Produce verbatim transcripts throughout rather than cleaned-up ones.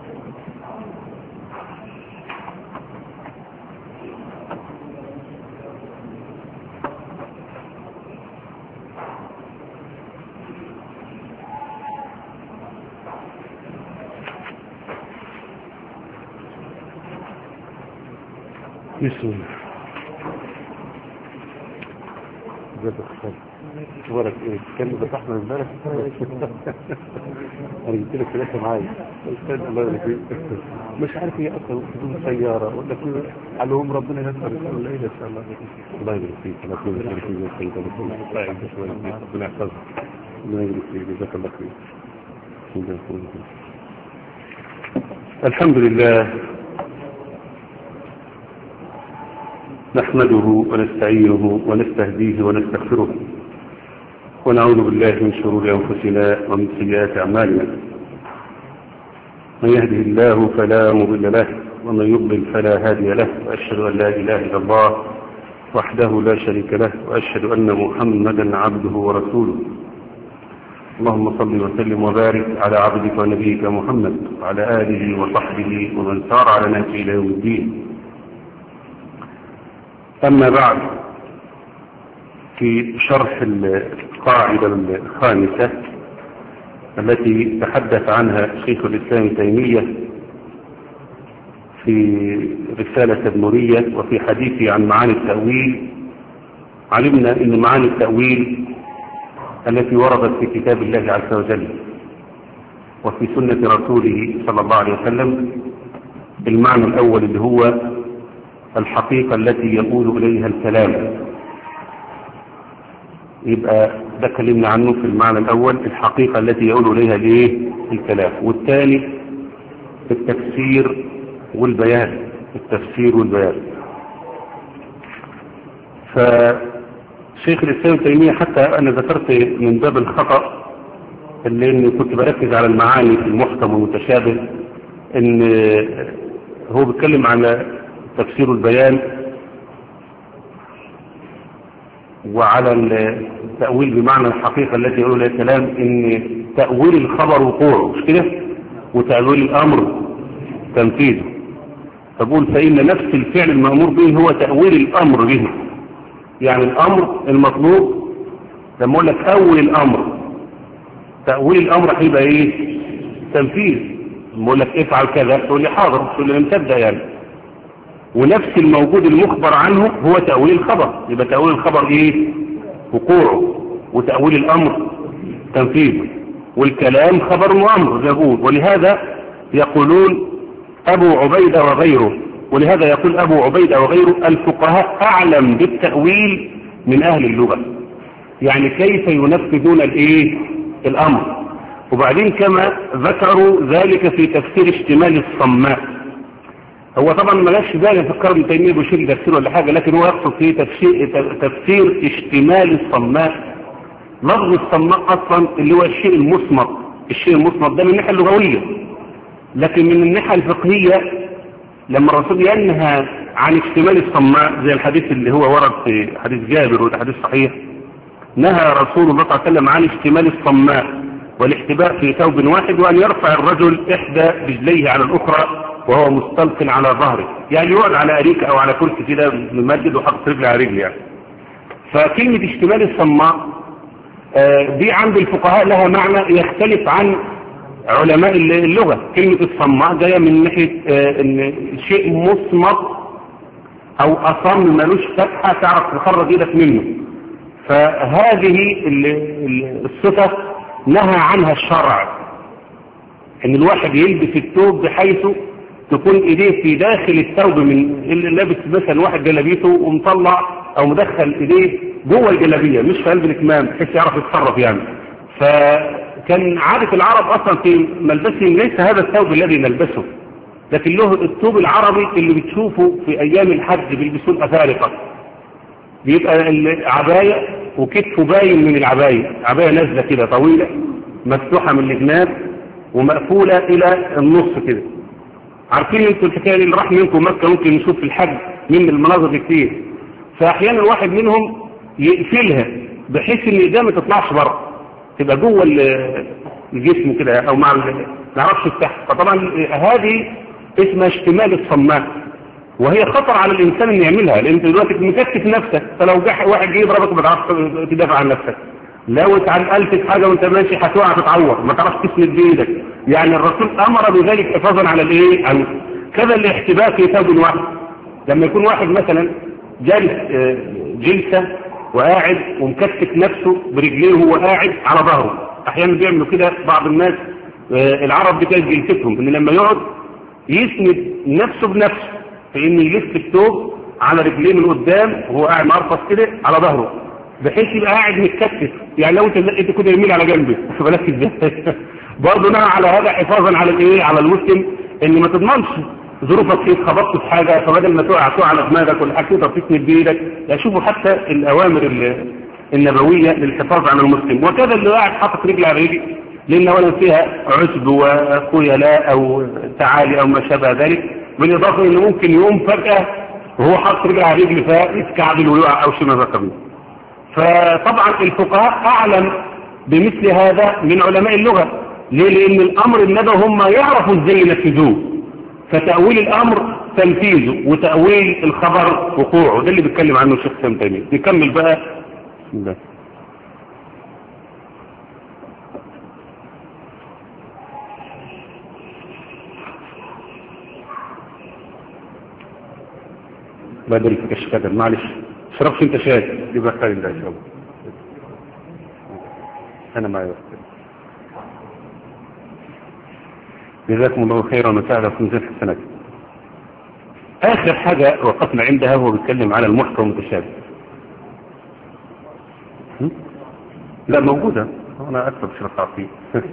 بسم الله. ازيك يا اخبارك ايه؟ كان فتحنا امبارح انا جبت لك ثلاثه معايا. استاذ الله يبارك فيك. مش عارف ايه اصلا بدون سياره ولا كده عليهم ربنا ييسر ولا ايه ان شاء الله. الله يبارك فيك. الله يبارك فيك يا سيدي. ربنا يحفظك. الله يبارك فيك. جزاك الله خير. الحمد لله نحمده ونستعينه ونستهديه ونستغفره ونعوذ بالله من شرور أنفسنا ومن سيئات أعمالنا. من يهده الله فلا مضل له ومن يضلل فلا هادي له، وأشهد أن لا إله إلا الله وحده لا شريك له، وأشهد أن محمدا عبده ورسوله. اللهم صل وسلم وبارك على عبدك ونبيك محمد وعلى آله وصحبه ومن سار على نهجه إلى يوم الدين. أما بعد، في شرح القاعدة الخامسة التي تحدث عنها شيخ الإسلام تيمية في رسالة النورية وفي حديثه عن معاني التأويل، علمنا أن معاني التأويل التي وردت في كتاب الله عز وجل وفي سنة رسوله صلى الله عليه وسلم، المعنى الأول اللي هو الحقيقة التي يقول إليها الكلام، يبقى ده كلمنا عنه في المعنى الأول، الحقيقة التي يقول إليها الايه الكلام. والثاني التفسير والبيان، التفسير والبيان. فشيخ الإسلام تيمية، حتى أنا ذكرت من باب الخطأ اللي إني كنت بركز على المعاني في المحكم والمتشابه، إن هو بيتكلم على تفسير البيان وعلى التأويل بمعنى الحقيقة التي يقول لها الكلام، ان تأويل الخبر وقوعه، مش كده؟ وتأويل الأمر تنفيذه. فقول فإن نفس الفعل المأمور به هو تأويل الأمر به. يعني الأمر المطلوب لما اقول لك أول الأمر، تأويل الأمر هيبقى ايه؟ تنفيذ. لما اقول لك افعل كذا تقول لي حاضر، تقول لي مصدق يعني. ونفس الموجود المخبر عنه هو تأويل الخبر، يبقى تأويل الخبر ايه؟ وقوعه. وتأويل الأمر تنفيذه. والكلام خبر وأمر زي ما بقول. ولهذا يقولون أبو عبيدة وغيره، ولهذا يقول أبو عبيدة وغيره الفقهاء أعلم بالتأويل من أهل اللغة، يعني كيف ينفذون الايه؟ الأمر. وبعدين كما ذكروا ذلك في تفسير اشتمال الصماء. هو طبعا ما جاش بالي فكر ابن تيميه بشيء تفسير ولا حاجه، لكن هو يقصد في تفسير تفسير اشتمال الصماء. لفظ الصماء اصلا اللي هو الشيء المصمت، الشيء المصمت ده من الناحيه اللغويه، لكن من الناحيه الفقهيه لما الرسول ينهى عن اشتمال الصماء زي الحديث اللي هو ورد في حديث جابر وده حديث صحيح، نهى رسول الله صلى الله عليه وسلم عن اشتمال الصماء والاحتباء في ثوب واحد، وان يرفع الرجل احدى رجليه على الاخرى وهو مستلق على ظهره، يعني يقعد على أريكة أو على كرسي كده ممدد وحط رجل على رجل يعني. فكلمة اشتمال الصماء دي عند الفقهاء لها معنى يختلف عن علماء اللغة. كلمة الصماء جاية من ناحية ان شيء مصمت أو أصم ملوش فتحة تعرف تخرج إيدك منه. فهذه الصفة نهى عنها الشرع، ان الواحد يلبس الثوب بحيث تكون ايديه في داخل الثوب، من اللي لابس مثلا واحد جلابيته ومطلع او مدخل ايديه جوه الجلابيه مش في قلب الكمام بحيث يعرف يتصرف يعني. فكان عادة العرب اصلا في ملبسهم ليس هذا الثوب الذي نلبسه، لكن له الثوب العربي اللي بتشوفه في ايام الحج بيلبسوه الافارقه، بيبقى العبايه وكتفه باين من العبايه، عبايه نازله كده طويله مفتوحه من الجناب ومقفولة إلى النص كده. عارفين انتوا الحكاية اللي راح منكم مكة ممكن نشوف في الحج من المناظر دي كتير، فأحيانا الواحد منهم يقفلها بحيث ان ايديه ما تطلعش بره، تبقى جوه الجسم كده او مع ما يعرفش يفتح. فطبعا هذه اسمها اشتمال الصماء، وهي خطر على الانسان ان يعملها، لان انت دلوقتي مكتف نفسك، فلو جه واحد جه يضربك ما تعرفش تدافع عن نفسك، لو اتعلقت في حاجه وانت ماشي هتقع تتعور ما تعرفش تسند بايدك. يعني الرسول امر بذلك حفاظا على الايه؟ عن كذا الاحتباء في ثوب واحد. لما يكون واحد مثلا جالس جلسه وقاعد ومكتف نفسه برجليه وهو قاعد على ظهره، احيانا بيعملوا كده بعض الناس العرب بتاعت جلستهم، ان لما يقعد يسند نفسه بنفسه، فإن يلف الثوب على رجليه من قدام وهو قاعد مرفص كده على ظهره، بحيث يبقى قاعد متكتف. يعني لو انت انت كده يميل على جنبه بالك ازاي. برضه نهى على هذا حفاظا على الايه؟ على المسلم، ان ما تضمنش ظروفك فيه، خبطت في حاجه فبدل ما تقع تقع على دماغك ولا حاجه تقدر تسند بايدك. يعني شوفوا حتى الاوامر النبويه للحفاظ على المسلم. وكذا اللي قاعد حاطط رجل على رجل، لان اولا فيها عسب وخيلاء او تعالي او ما شابه ذلك، بالاضافه انه ممكن يقوم فجاه وهو حاطط رجل على رجل فيتكعبل ويقع او شيء ما ذكر منه. فطبعا الفقهاء اعلم بمثل هذا من علماء اللغه. ليه؟ لان الامر النبوي هم يعرفوا ازاي ينفذوه، فتاويل الامر تنفيذه وتاويل الخبر وقوعه، ده اللي بيتكلم عنه الشيخ سام تيميه. نكمل بقى. بسم الله. بدل في كشكادر معلش شربش انت شاي يبقى خير ده ان شاء الله. انا معي وقت. جزاكم الله خيرا وسعادة في ميزان الحسنات. اخر حاجة وقفنا عندها هو بيتكلم على المحكم المتشابه. لا موجودة، انا اكتب شرحها فيه.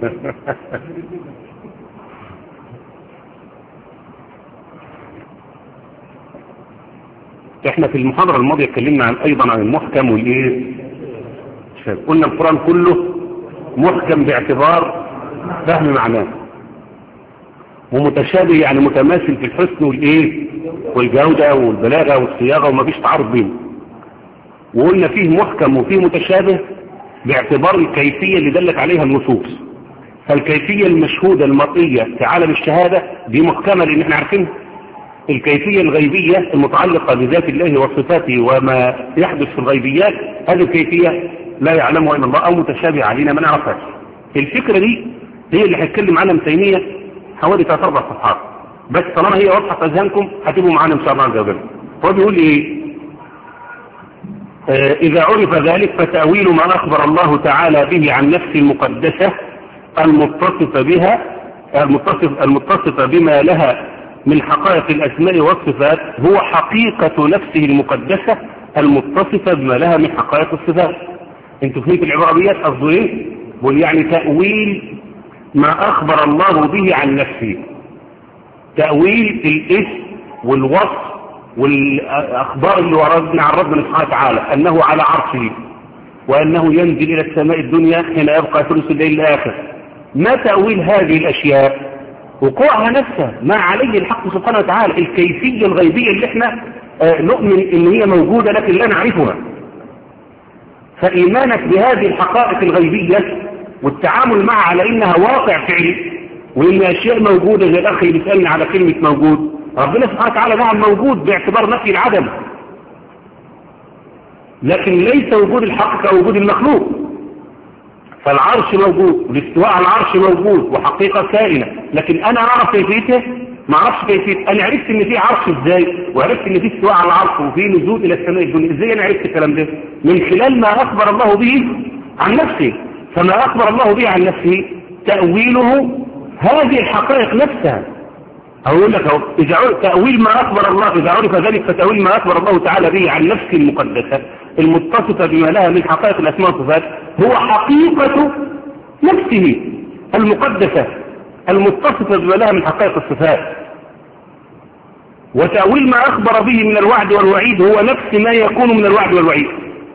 احنا في المحاضرة الماضية اتكلمنا عن ايضا عن المحكم والايه؟ قلنا القرآن كله محكم باعتبار فهم معناه، ومتشابه يعني متماثل في الحسن والايه؟ والجودة والبلاغة والصياغة وما فيش تعارض بينه. وقلنا فيه محكم وفيه متشابه باعتبار الكيفية اللي دلت عليها النصوص. فالكيفية المشهودة المرئية في عالم الشهادة دي محكمة لان احنا عارفين. الكيفية الغيبية المتعلقة بذات الله وصفاته وما يحدث في الغيبيات، هذه الكيفية لا يعلمها إلا الله أو متشابه علينا ما نعرفهاش. الفكرة دي هي اللي هيتكلم عنها ابن تيمية حوالي ثلاث أربع صفحات، بس طالما هي واضحة في أذهانكم هتبقوا معانا إن شاء الله عز وجل. هو بيقول إيه؟ آه إذا عرف ذلك فتأويل ما أخبر الله تعالى به عن نفسه المقدسة المتصفة بها المتصف المتصفة بما لها من حقائق الأسماء والصفات هو حقيقة نفسه المقدسة المتصفة بما لها من حقائق الصفات. انتوا فهمت العربيات قصده ايه؟ بقول يعني تأويل ما أخبر الله به عن نفسه، تأويل الاسم والوصف والأخبار اللي وردنا عن ربنا سبحانه وتعالى أنه على عرشه وأنه ينزل إلى السماء الدنيا حين يبقى ثلث الليل الآخر. ما تأويل هذه الأشياء؟ وقوعها نفسها ما عليه الحق سبحانه وتعالى، الكيفية الغيبية اللي احنا اه نؤمن ان هي موجودة لكن لا نعرفها. فإيمانك بهذه الحقائق الغيبية والتعامل معها على انها واقع فعلي وان اشياء موجودة، زي الاخ اللي بيسألني على كلمة موجود، ربنا سبحانه وتعالى نعم موجود باعتبار نفي العدم، لكن ليس وجود الحق كوجود المخلوق. فالعرش موجود والاستواء على العرش موجود وحقيقة كائنة، لكن انا اعرف كيفيته؟ ما اعرفش كيفيته. انا عرفت ان في عرش ازاي؟ وعرفت ان في استواء على العرش وفي نزول الى السماء الدنيا ازاي؟ انا عرفت الكلام ده من خلال ما اخبر الله به عن نفسه. فما اخبر الله به عن نفسه تأويله هذه الحقائق نفسها. اقول لك اهو، اذا تأويل ما اخبر الله، اذا عرف ذلك فتأويل ما اخبر الله تعالى به عن نفسه المقدسة المتصفة بما لها من حقائق الاسماء والصفات هو حقيقة نفسه المقدسة المتصفة بما لها من حقائق الصفات. وتأويل ما اخبر به من الوعد والوعيد هو نفس ما يكون من الوعد والوعيد.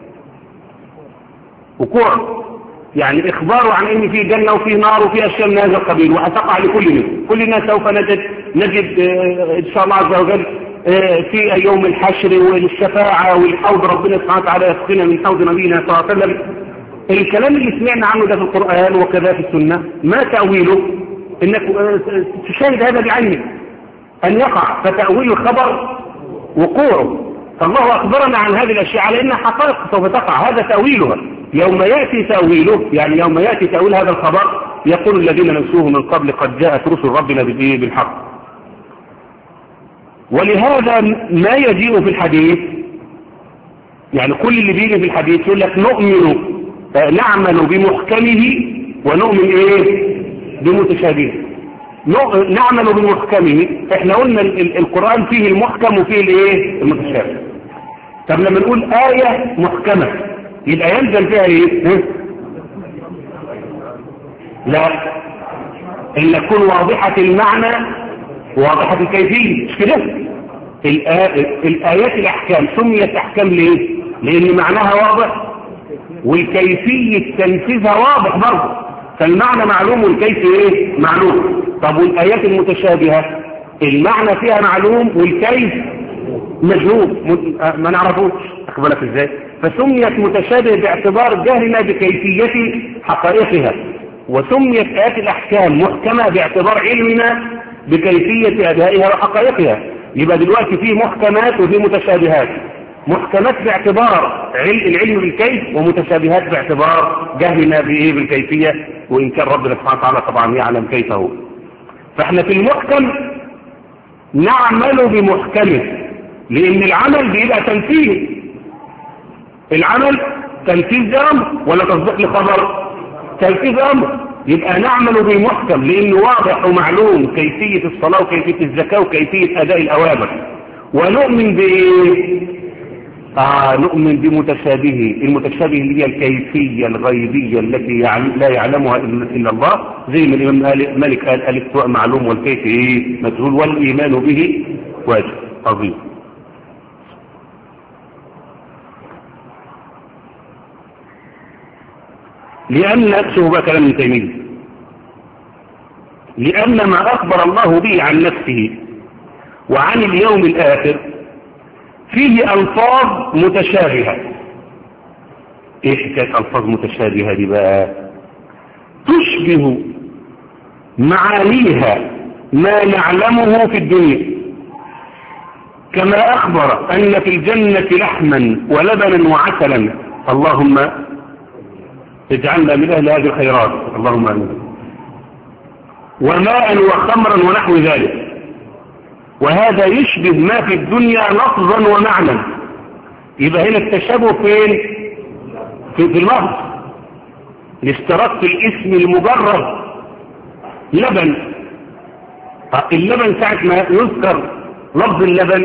وقوع يعني اخباره عن ان في جنة وفي نار وفي اشياء من هذا القبيل وهتقع لكل الناس. كل الناس سوف نجد نجد ان شاء الله عز وجل في يوم الحشر والشفاعة والحوض، ربنا سبحانه وتعالى يسقينا من حوض نبينا صلى الله عليه وسلم. الكلام اللي سمعنا عنه ده في القرآن وكذا في السنة ما تأويله؟ انك تشاهد هذا بعينك ان يقع، فتأويل الخبر وقوعه. فالله أخبرنا عن هذه الأشياء على أنها حقائق سوف تقع، هذا تأويلها. يوم يأتي تأويله، يعني يوم يأتي تأويل هذا الخبر يقول الذين نسوه من قبل قد جاءت رسل ربنا بالحق. ولهذا ما يجيء في الحديث، يعني كل اللي بيجي في الحديث يقول لك نؤمن نعمل بمحكمه ونؤمن ايه بمتشابهه. نعمل بمحكمه، احنا قلنا القرآن فيه المحكم وفيه الايه المتشابه. طب لما نقول آية محكمة يبقى ينزل فيها ايه؟ لا، ان تكون واضحة المعنى واضحة الكيفية، مش كده؟ الآيات الأحكام سميت أحكام ليه؟ لأن معناها واضح والكيفية تنفيذها واضح برضه، فالمعنى معلوم والكيف ايه؟ معلوم. طب والآيات المتشابهة المعنى فيها معلوم والكيف مجهول ما نعرفوش، أخبرك ازاي؟ فسميت متشابه باعتبار جهلنا بكيفية حقائقها، وسميت آيات الأحكام محكمة باعتبار علمنا بكيفية أدائها وحقائقها. يبقى دلوقتي في محكمات وفي متشابهات، محكمات باعتبار العلم بالكيف، ومتشابهات باعتبار جهلنا بايه بالكيفية، وإن كان ربنا سبحانه وتعالى طبعا يعلم كيف هو. فاحنا في المحكم نعمل بمحكمه، لأن العمل بيبقى تنفيذ. العمل تنفيذ أمر ولا تصديق لخبر؟ تنفيذ أمر. يبقى نعمل بمحكم لأنه واضح ومعلوم كيفية الصلاة وكيفية الزكاة وكيفية أداء الأوامر. ونؤمن بإيه؟ آه نؤمن بمتشابهه. المتشابه اللي هي الكيفية الغيبية التي لا يعلمها إلا الله، زي ما الإمام مالك قال الاستواء معلوم والكيف إيه؟ مجهول، والإيمان به واجب عظيم. لأن شوفوا بقى كلام ابن تيمية، لأن ما أخبر الله به عن نفسه وعن اليوم الآخر فيه ألفاظ متشابهة. إيه حكاية ألفاظ متشابهة دي بقى؟ تشبه معانيها ما نعلمه في الدنيا، كما أخبر أن في الجنة لحما ولبنا وعسلا، اللهم اجعلنا من أهل هذه الخيرات اللهم آمين، وماء وخمرا ونحو ذلك. وهذا يشبه ما في الدنيا لفظا ومعنى. يبقى هنا التشابه فين؟ في, في اللفظ، الاشتراك في الاسم المجرد. لبن، اللبن ساعة ما يذكر لفظ اللبن،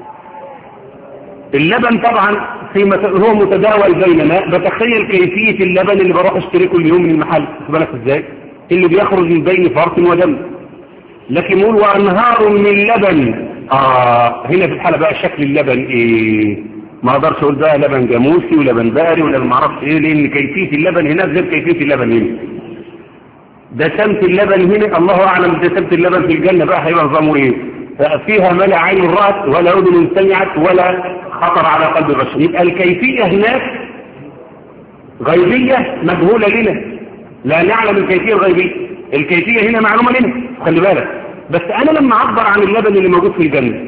اللبن طبعا في مت... هو متداول بيننا. بتخيل كيفية اللبن اللي بروح اشتريه كل يوم من المحل، بالك ازاي؟ اللي بيخرج من بين فرط ودم. لكن يقول وانهار من لبن. اه هنا في الحالة بقى شكل اللبن ايه؟ ما اقدرش اقول بقى لبن جاموسي ولبن بقري ولا ما اعرفش ايه، لان كيفية اللبن هناك غير كيفية اللبن هنا. دسمة اللبن هنا الله اعلم دسمة اللبن في الجنة بقى هيبقى نظامه ايه؟ فيها ما لا عين رأت ولا اذن سمعت ولا خطر على قلب البشر. يبقى الكيفية هناك غيبية مجهولة لنا، لا نعلم الكيفية الغيبية. الكيفية هنا معلومة لنا، خلي بالك. بس انا لما اعبر عن اللبن اللي موجود في الجنة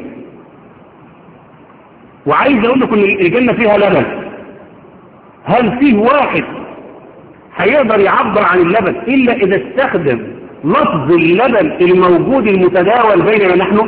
وعايز اقول لكم ان الجنة فيها لبن، هل فيه واحد هيقدر يعبر عن اللبن الا اذا استخدم لفظ اللبن الموجود المتداول بيننا نحن؟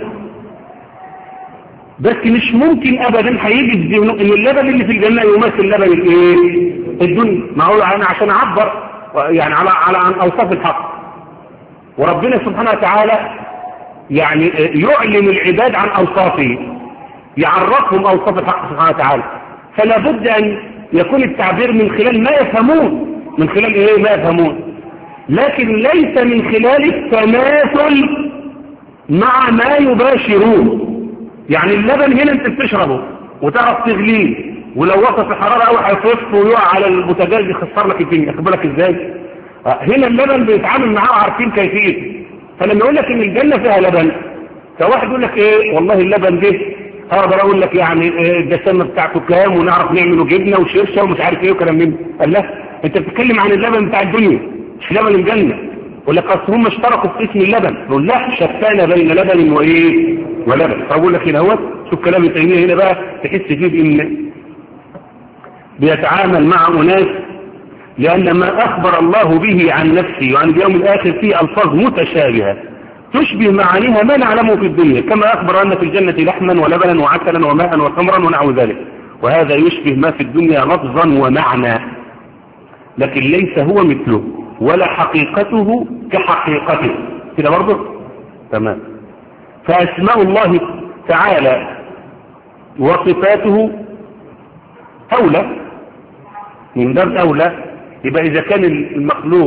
بس مش ممكن ابدا هيجي ان اللبن اللي في الجنة يمثل اللبن الايه الدنيا. ما هو انا عشان اعبر يعني على على عن اوصاف الحق، وربنا سبحانه وتعالى يعني يعلم العباد عن اوصافه، يعرفهم اوصاف الحق سبحانه وتعالى. فلا بد ان يكون التعبير من خلال ما يفهمون، من خلال ايه ما يفهمون، لكن ليس من خلال التماثل مع ما يباشرون. يعني اللبن هنا انت بتشربه وتعرف تغليه، ولو وصل في حرارة قوي هيفرط ويقع على البوتاجاز يخسر لك الدنيا، خد بالك ازاي؟ هنا اللبن بيتعامل معاه وعارفين كيفيته. فلما يقول لك ان الجنة فيها لبن، فواحد يقول لك ايه والله اللبن ده اقدر اقول لك يعني الدسامة بتاعته كام ونعرف نعمله جبنة وشرشة ومش عارف ايه وكلام من قال لا، انت بتتكلم عن اللبن بتاع الدنيا مش لبن الجنة. ولا قص هم اشتركوا في اسم اللبن، يقول لا شتان بين لبن وايه ولبن. فاقول لك هنا اهوت شوف كلام ابن تيمية هنا بقى تحس فيه بان بيتعامل مع اناس لان ما اخبر الله به عن نفسه وعن اليوم الاخر فيه الفاظ متشابهة تشبه معانيها ما نعلمه في الدنيا، كما اخبر ان في الجنة لحما ولبنا وعسلا وماء وخمرا ونحو ذلك، وهذا يشبه ما في الدنيا لفظا ومعنى، لكن ليس هو مثله ولا حقيقته كحقيقته كده برضه. تمام. فاسماء الله تعالى وصفاته اولى من باب اولى. يبقى اذا كان المخلوق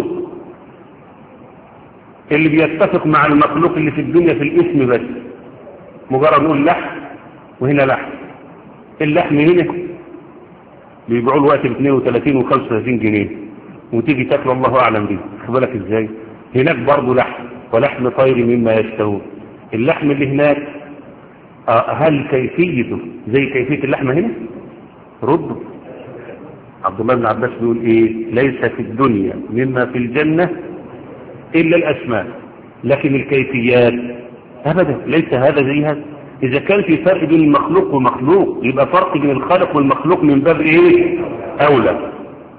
اللي بيتفق مع المخلوق اللي في الدنيا في الاسم بس مجرد نقول لحم، وهنا لحم، اللحم هنا بيبيعوا الوقت ب اثنين وثلاثين وخمسة وثلاثين جنيه وتيجي تاكل الله اعلم بيه، خد بالك ازاي. هناك برضه لحم ولحم طير مما يشتهون. اللحم اللي هناك آه هل كيفيته زي كيفية اللحمة هنا؟ رد. عبد الله بن عباس بيقول ايه؟ ليس في الدنيا مما في الجنة الا الاسماء، لكن الكيفيات ابدا ليس هذا زي هذا. اذا كان في فرق بين المخلوق ومخلوق يبقى فرق بين الخالق والمخلوق من باب ايه اولى.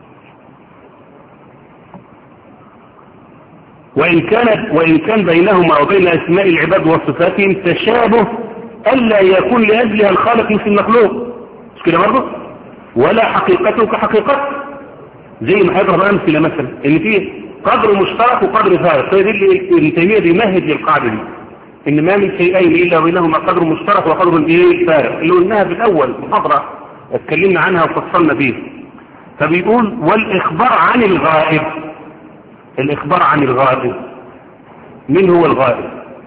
وإن كانت وإن كان بينهما وبين أسماء العباد وصفاتهم تشابه ألا يكون لأجلها الخالق مثل المخلوق، مش كده برضه؟ ولا حقيقته كحقيقته. زي ما هيضرب أمثلة مثلا إن فيه قدر مشترك وقدر فارق، فدي اللي ابن تيمية بيمهد للقاعدة دي، إن ما من شيئين إلا بينهما قدر مشترك وقدر إيه فارق، اللي قلناها في الأول محاضرة اتكلمنا عنها وفصلنا فيه. فبيقول والإخبار عن الغائب. الإخبار عن الغائب، من هو الغائب؟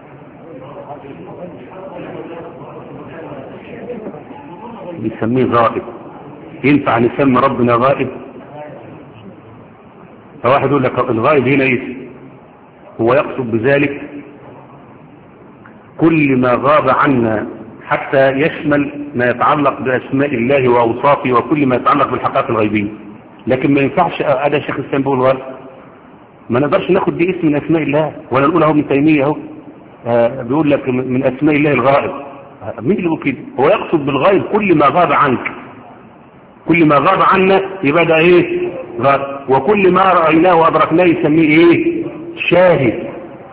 بيسميه غائب. ينفع نسمي ربنا غائب؟ فواحد يقول لك الغائب هنا ايه؟ هو يقصد بذلك كل ما غاب عنا حتى يشمل ما يتعلق بأسماء الله وأوصافه وكل ما يتعلق بالحقائق الغيبية. لكن ما ينفعش هذا شيخ الإسلام بيقول غائب، ما نقدرش ناخد دي اسم من اسماء الله، ولا نقول اهو ابن تيميه اهو آه بيقول لك من اسماء الله الغائب. آه مين اللي بيقول كده؟ هو يقصد بالغائب كل ما غاب عنك، كل ما غاب عنا يبقى ده ايه غائب، وكل ما رايناه وادركناه يسميه ايه شاهد.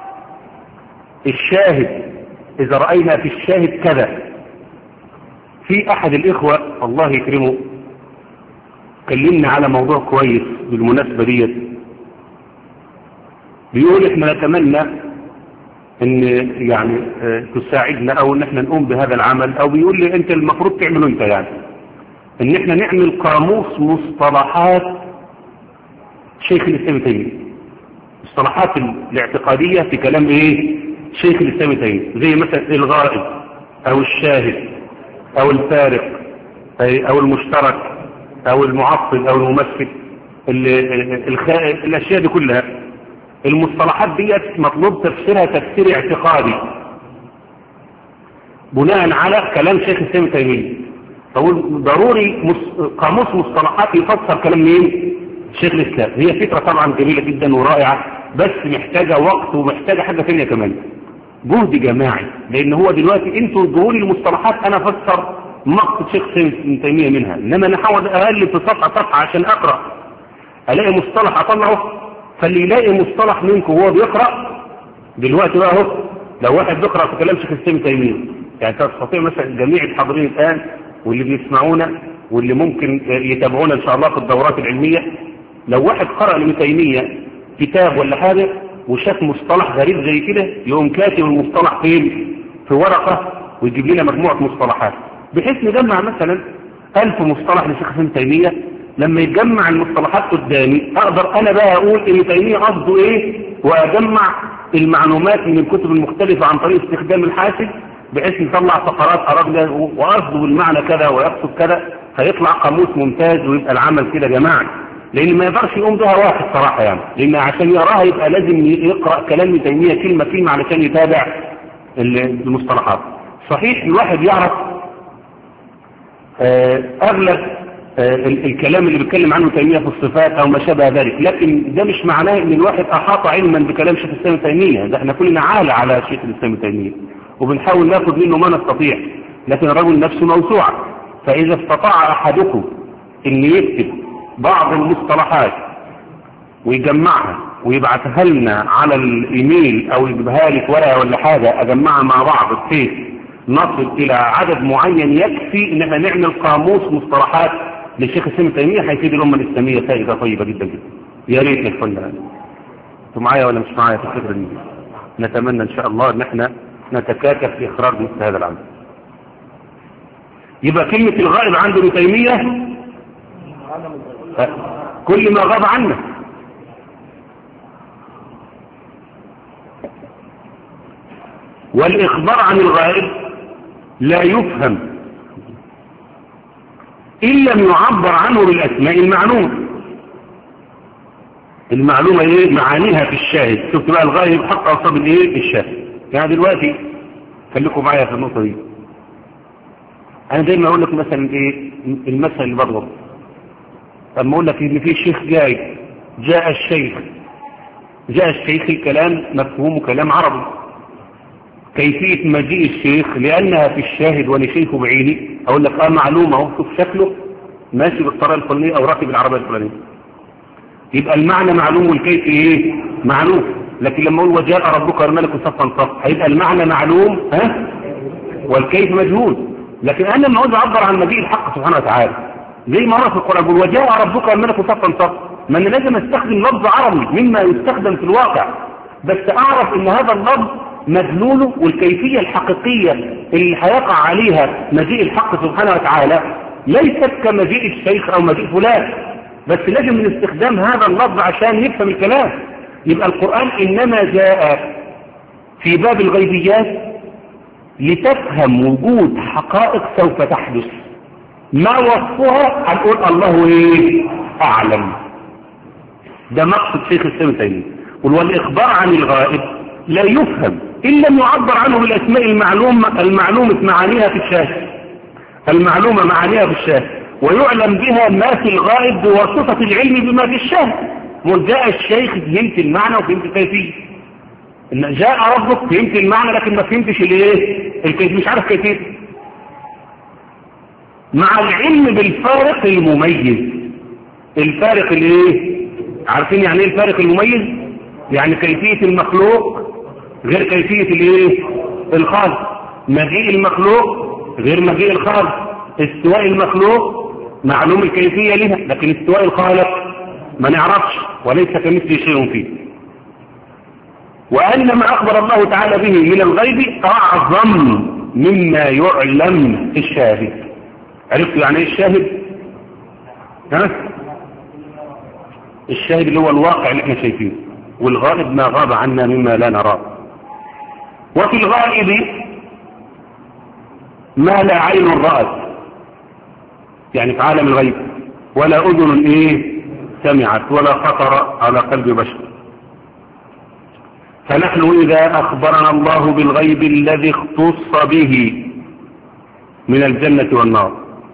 الشاهد اذا راينا في الشاهد كذا. في احد الاخوه الله يكرمه كلمنا على موضوع كويس بالمناسبه ديت، بيقول احنا نتمنى ان يعني اه تساعدنا او ان احنا نقوم بهذا العمل، او بيقول لي انت المفروض تعمله انت، يعني ان احنا نعمل قاموس مصطلحات شيخ الاسلام ابن تيميه، مصطلحات الاعتقادية في كلام ايه شيخ الاسلام ابن تيميه، زي مثلا الغائب او الشاهد او الفارق او المشترك او المعطل او الممثل، الاشياء دي كلها المصطلحات ديت مطلوب تفسيرها تفسير اعتقادي بناء على كلام شيخ الاسلام ابن تيميه. فقول ضروري قاموس مصطلحات يفسر كلام مين شيخ الاسلام. هي فكره طبعا جميله جدا ورائعه، بس محتاجه وقت ومحتاجه حاجه ثانيه كمان، جهد جماعي. لان هو دلوقتي انتوا ادوا لي المصطلحات انا افسر مقصد شيخ ابن تيميه منها، انما انا احاول اقلب في صفحه صفحه عشان اقرا الاقي مصطلح اطلعه. فاللي يلاقي مصطلح منكم وهو بيقرا دلوقتي بقى اهو، لو واحد بيقرا في كلام شيخ الاسلام ابن تيميه، يعني تستطيع مثلا جميع الحاضرين الان واللي بيسمعونا واللي ممكن يتابعونا ان شاء الله في الدورات العلميه، لو واحد قرأ لابن تيميه كتاب ولا حاجه وشاف مصطلح غريب زي كده، يقوم كاتب المصطلح فين في ورقه ويجيب لنا مجموعه مصطلحات، بحيث نجمع مثلا ألف مصطلح لشيخ ابن تيميه. لما يتجمع المصطلحات قدامي اقدر انا بقى اقول ابن تيميه قصده ايه، واجمع المعلومات من الكتب المختلفه عن طريق استخدام الحاسب، بحيث نطلع فقرات أرادنا وقصده بالمعنى كذا ويقصد كذا، فيطلع قاموس ممتاز ويبقى العمل كده جماعي. لان ما يقدرش يقوم بها واحد صراحه، يعني لان عشان يراها يبقى لازم يقرا كلام ابن تيميه كلمه كلمه علشان يتابع المصطلحات. صحيح الواحد يعرف اغلب آه الكلام اللي بيتكلم عنه تيمية في الصفات او ما شابه ذلك، لكن ده مش معناه ان الواحد احاط علما بكلام شيخ الاسلام ابن تيمية. ده احنا كلنا عالة على شيخ الاسلام ابن تيمية وبنحاول ناخد منه ما نستطيع، لكن الرجل نفسه موسوعة. فاذا استطاع احدكم ان يكتب بعض المصطلحات ويجمعها ويبعثها لنا على الايميل او يجيبها لي في ورقه ولا حاجه اجمعها مع بعض بحيث نصل الى عدد معين يكفي ان احنا نعمل قاموس مصطلحات للشيخ الاسلام ابن تيميه، هيفيد الامه الاسلاميه فائده طيبه جدا جدا. يا ريت يا اخوانا، انتوا معايا ولا مش معايا في الفكره دي؟ نتمنى ان شاء الله ان احنا نتكاتف في اخراج مثل هذا العمل. يبقى كلمه الغائب عند ابن تيميه كل ما غاب عنه. والإخبار عن الغائب لا يفهم إن لم يعبر عنه بالأسماء المعلومة. المعلومة إيه؟ معانيها في الشاهد. شفت بقى الغائب حق أصاب الإيه؟ الشاهد. يعني دلوقتي خليكم معايا في النقطة دي. أنا دايما أقول لك مثلا إيه المثل اللي بضرب. لما أقول لك إن في شيخ جاي، جاء الشيخ، جاء الشيخ الكلام مفهوم كلام عربي. كيفية مجيء الشيخ لأنها في الشاهد وأنا شايفه بعيني أقول لك آه معلومة أهو، شوف شكله ماشي بالطريقة الفلانية أو راكب العربية الفلانية، يبقى المعنى معلوم والكيف إيه؟ معلوم. لكن لما أقول وجاء ربك والملك صفا صفا هيبقى المعنى معلوم ها والكيف مجهول. لكن أنا لما أقول أعبر عن مجيء الحق سبحانه وتعالى زي ما أنا في القرآن بقول وجاء ربك والملك صفا صفا، ما أنا لازم أستخدم لفظ عربي مما يستخدم في الواقع، بس أعرف إن هذا اللفظ مدلوله والكيفية الحقيقية اللي هيقع عليها مجيء الحق سبحانه وتعالى ليست كمجيء الشيخ او مجيء فلان، بس لازم من استخدام هذا اللفظ عشان يفهم الكلام. يبقى القرآن انما جاء في باب الغيبيات لتفهم وجود حقائق سوف تحدث، ما وصفها هنقول الله ايه اعلم. ده مقصد شيخ الاسلام ابن تيمية. والاخبار عن الغائب لا يفهم إن لم يعبر عنه بالأسماء المعلومة المعلومة معانيها في الشاهد، المعلومة معانيها في الشاهد، ويعلم بها ما في الغائب بواسطة العلم بما في الشاهد. وجاء الشيخ فهمت المعنى وفهمت الكيفية، إن جاء ربك فهمت المعنى لكن ما فهمتش الايه الكيفية، مش عارف كيفية، مع العلم بالفارق المميز. الفارق الايه؟ عارفين يعني ايه الفارق المميز؟ يعني كيفية المخلوق غير كيفية الايه الخالق، مجيء المخلوق غير مجيء الخالق، استواء المخلوق معلوم الكيفية لها لكن استواء الخالق ما نعرفش وليس كمثله شيء فيه. وأن ما أخبر الله تعالى به من الغيب أعظم مما يعلم الشاهد. عرفتوا يعني ايه الشاهد؟ ها؟ الشاهد اللي هو الواقع اللي احنا شايفينه، والغائب ما غاب عنا مما لا نراه. وفي الغائب ما لا عين رأت، يعني في عالم الغيب، ولا أذن إيه سمعت ولا خطر على قلب بشر. فنحن إذا أخبرنا الله بالغيب الذي اختص به من الجنة والنار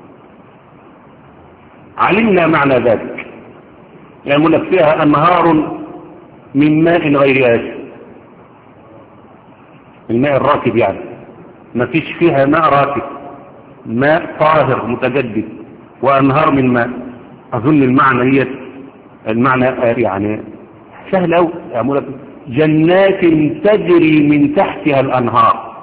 علمنا معنى ذلك، يعني لك فيها أنهار من ماء غير آسف، الماء الراكب يعني ما فيش فيها ماء راكب، ماء طاهر متجدد، وأنهار من ماء. أظن المعنى هي المعنى يعني سهل أوي، يقول لك جنات تجري من تحتها الأنهار.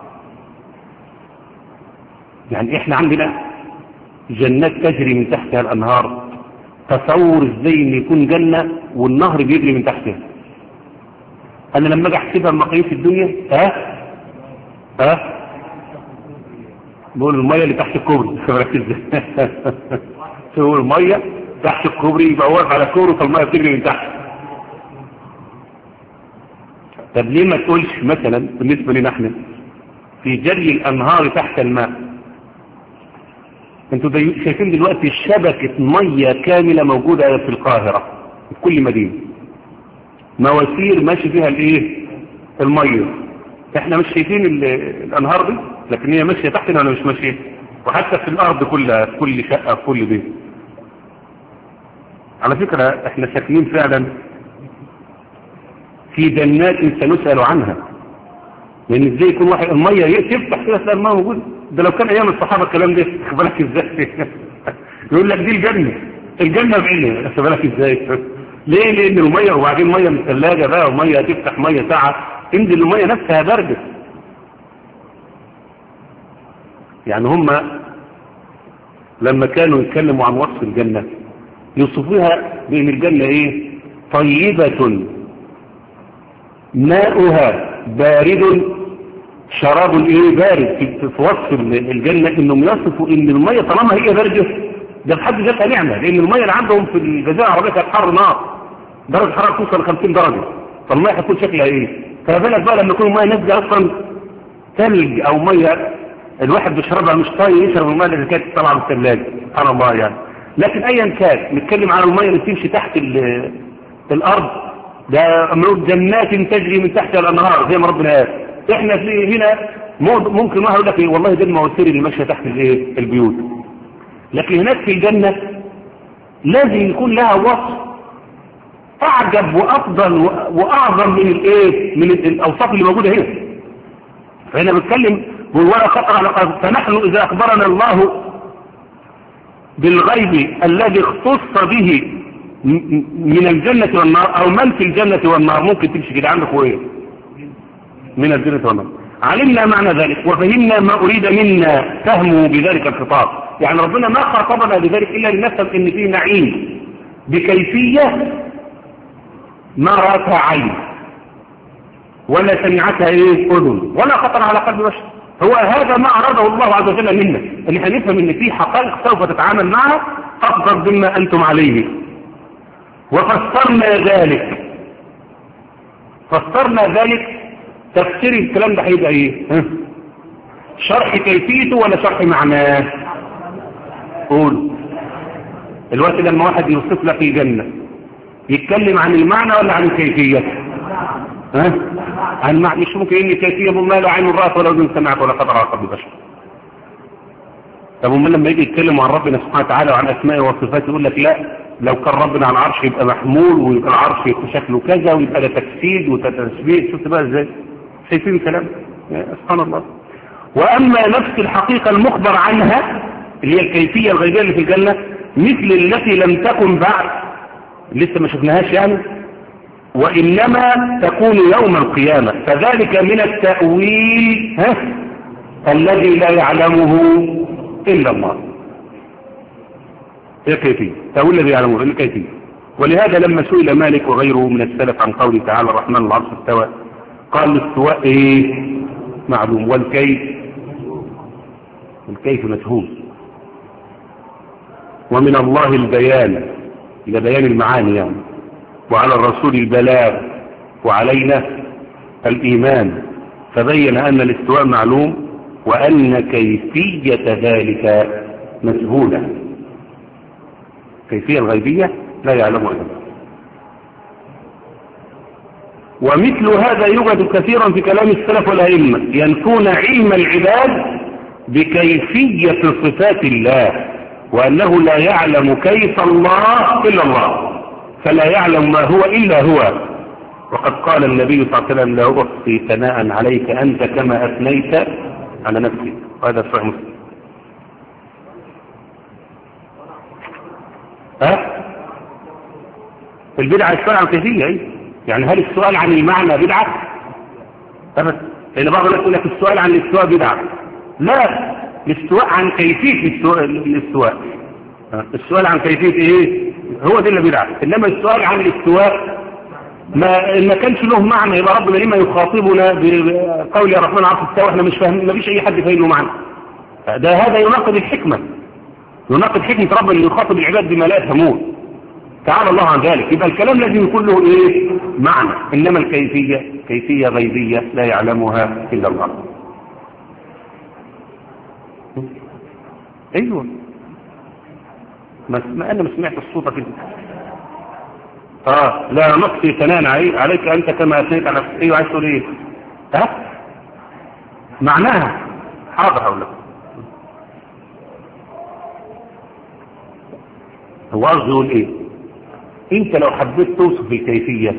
يعني إحنا عندنا جنات تجري من تحتها الأنهار، تصور ازاي ان يكون جنة والنهر بيجري من تحتها. انا لما اجي احسبها بمقاييس الدنيا ها ها بقول المية اللي تحت الكوبري تقول المية تحت الكوبري يبقى واقف على الكوبري فالمية بتجري من تحت. طب ليه ما تقولش مثلا بالنسبة لنا احنا في جري الانهار تحت الماء؟ انتوا شايفين دلوقتي شبكة مية كاملة موجودة في القاهرة في كل مدينة، مواسير ماشي فيها الايه المية. احنا مش شايفين الانهار دي لكن هي ماشية تحتنا ولا مش ماشية؟ وحتى في الارض كلها في كل شقة في كل بيت. على فكرة احنا ساكنين فعلا في جنات سنسأل عنها، لان ازاي يكون واحد المية تفتح كده تلاقي الماء موجود؟ ده لو كان ايام الصحابة الكلام ده بالك ازاي يقول لك دي الجنة، الجنة بعينها بالك ازاي؟ ليه؟ لان المية وبعدين مية من الثلاجة بقى، ومية تفتح مية ساعة انزل المية نفسها باردة. يعني هم لما كانوا يتكلموا عن وصف الجنة يوصفوها بان الجنة ايه؟ طيبة ماؤها بارد شراب ايه بارد. في وصف الجنة انهم يصفوا ان المية طالما هي باردة ده بحد ذاتها نعمة، لان المية اللي عندهم في الجزيرة العربية كانت حر نار، درجة حرارة توصل ل خمسين درجة، فالمية هتكون شكلها ايه؟ فبالك بقى لما يكون المية نازلة اصلا ثلج او مية الواحد بيشربها مش طايق يشرب المية اللي كانت طالعة من الثلاجة سبحان الله يعني. لكن ايا كان نتكلم عن المية اللي بتمشي تحت الارض، ده امرود جنات تجري من تحت الانهار زي ما ربنا قال. احنا في هنا ممكن واحد يقول لك إيه والله دي المواسير اللي ماشيه تحت الايه البيوت، لكن هناك في الجنه لازم يكون لها وصف اعجب وافضل واعظم من الايه من الاوصاف اللي موجوده هنا. فهنا بتكلم ولا خطر على قلب. فنحن اذا اخبرنا الله بالغيب الذي اختص به من الجنة والنار او من في الجنة والنار، ممكن تمشي كده عندك ايه من الجنة والنار، علمنا معنى ذلك وفهمنا ما اريد منا فهمه بذلك الخطاب. يعني ربنا ما خاطبنا بذلك الا لنفهم ان فيه نعيم بكيفية ما رأتها عين ولا سمعتها ايه اذن ولا خطر على قلب بشر. هو هذا ما اراده الله عز وجل منا، ان احنا نفهم ان فيه حقائق سوف تتعامل معها افضل مما انتم عليه. وفسرنا ذلك فسرنا ذلك تفسير الكلام ده هيبقى ايه؟ شرح كيفيته ولا شرح معناه؟ قول. الوقت لما واحد يوصف لك الجنة يتكلم عن المعنى ولا عن الكيفية؟ ها؟ عن المعنى. مش ممكن ان كيفية ما لا عين رأت ولا اذن سمعت ولا خطر على قلب بشر. طب ومن لما يجي يتكلم عن ربنا سبحانه وتعالى وعن اسمائه وصفاته يقول لك لا لو كان ربنا على العرش يبقى محمول ويبقى العرش يبقى شكله كذا ويبقى ده تجسيد وتشبيه. شفت بقى ازاي؟ شايفين الكلام؟ سبحان الله. واما نفس الحقيقة المخبر عنها اللي هي الكيفية الغيبية اللي في الجنة مثل التي لم تكن بعد لسه ما شفناهاش يعني، وانما تكون يوم القيامة، فذلك من التأويل ها الذي لا يعلمه الا الله. هي كيفية تأويل الذي يعلمه الا الكيفية. ولهذا لما سئل مالك وغيره من السلف عن قوله تعالى الرحمن العرش استوى قال الاستواء ايه معلوم والكيف الكيف مجهول، ومن الله البيان الى بيان المعاني يعني، وعلى الرسول البلاغ وعلينا الايمان. فبين ان الاستواء معلوم وان كيفية ذلك مجهولة، كيفية الغيبية لا يعلمها الا الله. ومثل هذا يوجد كثيرا في كلام السلف والأئمة ينفون علم العباد بكيفية صفات الله، وأنه لا يعلم كيف الله إلا الله، فلا يعلم ما هو إلا هو. وقد قال النبي صلى الله عليه وسلم لا أحصي ثناء عليك أنت كما أثنيت على نفسك، وهذا صحيح مسلم. ها البدعة السؤال عن كيفية ايه؟ يعني هل السؤال عن المعنى بدعة؟ أبدا. لأن بعض الناس يقول لك السؤال عن الاستواء بدعة. لا، الاستواء عن كيفية الاستواء. السؤال عن كيفية ايه؟ هو ده اللي بدعة. إنما السؤال عن الاستواء ما ما كانش له معنى يبقى ربنا لما يخاطبنا بقول يا الرحمن عرش استوى احنا مش فاهمين، ما فيش أي حد فاهم له معنى. ده هذا يناقض الحكمة، يناقض حكمة ربنا اللي يخاطب العباد بما لا يفهمون. تعالى الله عن ذلك. يبقى الكلام لازم يكون له ايه معنى، انما الكيفية كيفية غيبية لا يعلمها الا الله. ايوه ما انا ما سمعت الصوت كده. اه لا نقصي ثناء عليك انت كما اثنيت على نفسك. ايوه عايز تقول ايه؟ ها معناها حاضر هقول لك. هو قصده يقول ايه؟ انت لو حبيت توصف الكيفية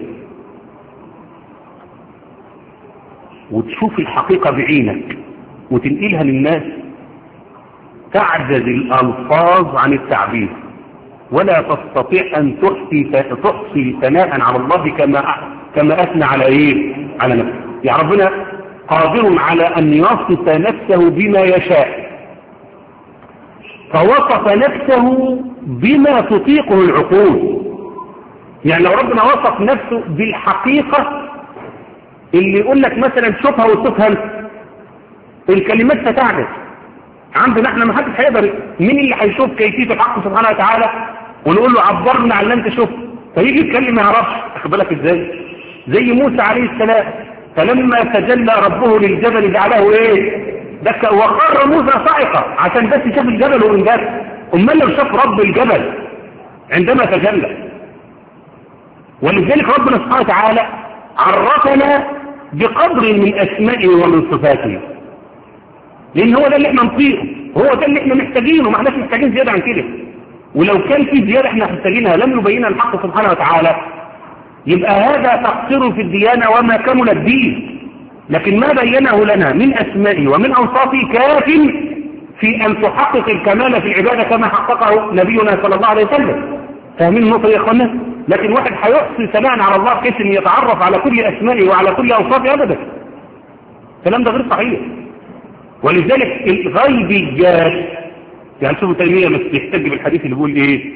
وتشوف الحقيقة بعينك وتنقلها للناس تعجز الألفاظ عن التعبير، ولا تستطيع أن تحصي تحصي ثناء على الله كما كما أثنى على إيه؟ على نفسه. يعني ربنا قادر على أن يصف نفسه بما يشاء، فوصف نفسه بما تطيقه العقول. يعني لو ربنا وصف نفسه بالحقيقة اللي يقول لك مثلا شوفها وتفهم، الكلمات ستعجز. عندنا احنا ما حدش هيقدر، مين اللي هيشوف كيفية الحق سبحانه وتعالى ونقول له عبرنا عن اللي انت شفته فيجي يتكلم ما يعرفش. واخد بالك ازاي؟ زي موسى عليه السلام فلما تجلى ربه للجبل جعله ايه؟ دكا وخر موسى صاعقة عشان بس شاف الجبل وانجاز. امال لو شاف رب الجبل عندما تجلى. ولذلك ربنا سبحانه وتعالى عرفنا بقدر من اسمائه ومن صفاته، لان هو ده اللي احنا نطيقه، هو ده اللي احنا محتاجينه، ما احناش محتاجين زيادة عن كده. ولو كان في زيادة احنا محتاجينها لم يبينها الحق سبحانه وتعالى، يبقى هذا تقصير في الديانة وما كمل الدين. لكن ما بينه لنا من أسمائه ومن أوصافه كاف في أن تحقق الكمال في العبادة كما حققه نبينا صلى الله عليه وسلم. فاهمين النقطة يا اخوانا؟ لكن واحد هيحصي ثناء على الله بحيث ان يتعرف على كل أسمائه وعلى كل أوصافه أبدا، الكلام ده غير صحيح. ولذلك الغيبيات، يعني شوفوا تيمية بس يحتج بالحديث اللي بيقول ايه؟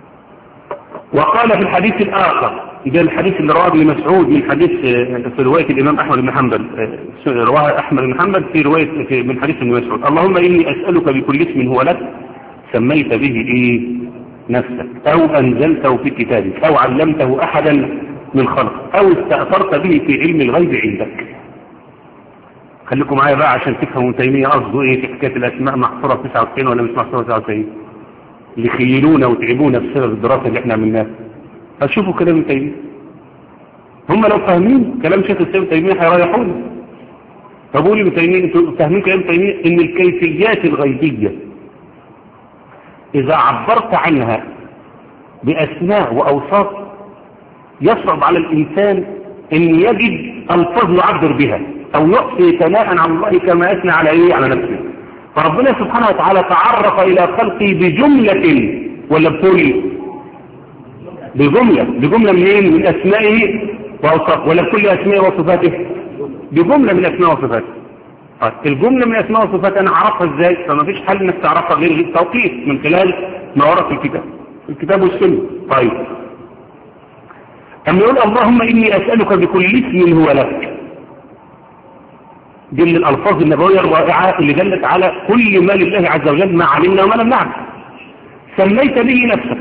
وقال في الحديث الآخر، ده الحديث اللي رواه ابن مسعود من حديث في رواية الإمام أحمد بن حنبل، رواه أحمد بن حنبل في رواية في من حديث ابن مسعود: اللهم إني أسألك بكل اسم هو لك سميت به إيه نفسك أو أنزلته في كتابك أو علمته أحدا من خلقك أو استأثرت به في علم الغيب عندك. خليكم معايا بقى عشان تفهموا تيمية قصده إيه في حكاية الأسماء محصورة في تسعة وتسعين ولا مش محصورة في تسعة وتسعين، اللي خيلونا وتعبونا بسبب الدراسة اللي احنا عملناها. هتشوفوا كلام ابن تيمية، هم لو فاهمين كلام شيخ الإسلام ابن تيمية هيريحونا. فبقول ابن تيمية انتوا فاهمين كلام ابن تيمية ان الكيفيات الغيبية اذا عبرت عنها باسماء واوصاف يصعب على الانسان ان يجد الفاظ يعبر بها او يحصي ثناء على الله كما اثنى على ايه على نفسه. فربنا سبحانه وتعالى تعرف الى خلقه بجملة ولا بكل بجملة بجملة منين؟ من أسمائه وأوصافه، ولا بكل أسمائه وصفاته؟ بجملة من أسمائه وصفاته. طيب الجملة من أسمائه وصفاته أنا أعرفها إزاي؟ فما فيش حل إنك تعرفها غير التوقيت من خلال ما ورد في الكتاب الكتاب والسنة. طيب أما يقول اللهم إني أسألك بكل اسم هو لك، دي من الألفاظ النبوية الرائعة اللي دلت على كل ما لله عز وجل ما علمنا وما لم نعلم. سميت به نفسك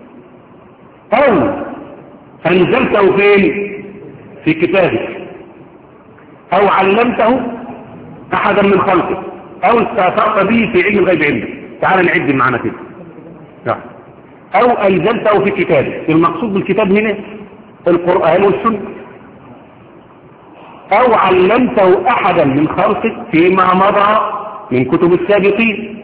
أو أنزلته فين؟ في كتابك أو علمته أحدا من خلقك أو استأثرت به في علم الغيب عندك. تعال نعد معنا كده. لا. أو أنزلته في كتابك، المقصود بالكتاب هنا القرآن والسنة. أو علمته أحدا من خلقك فيما مضى من كتب السابقين،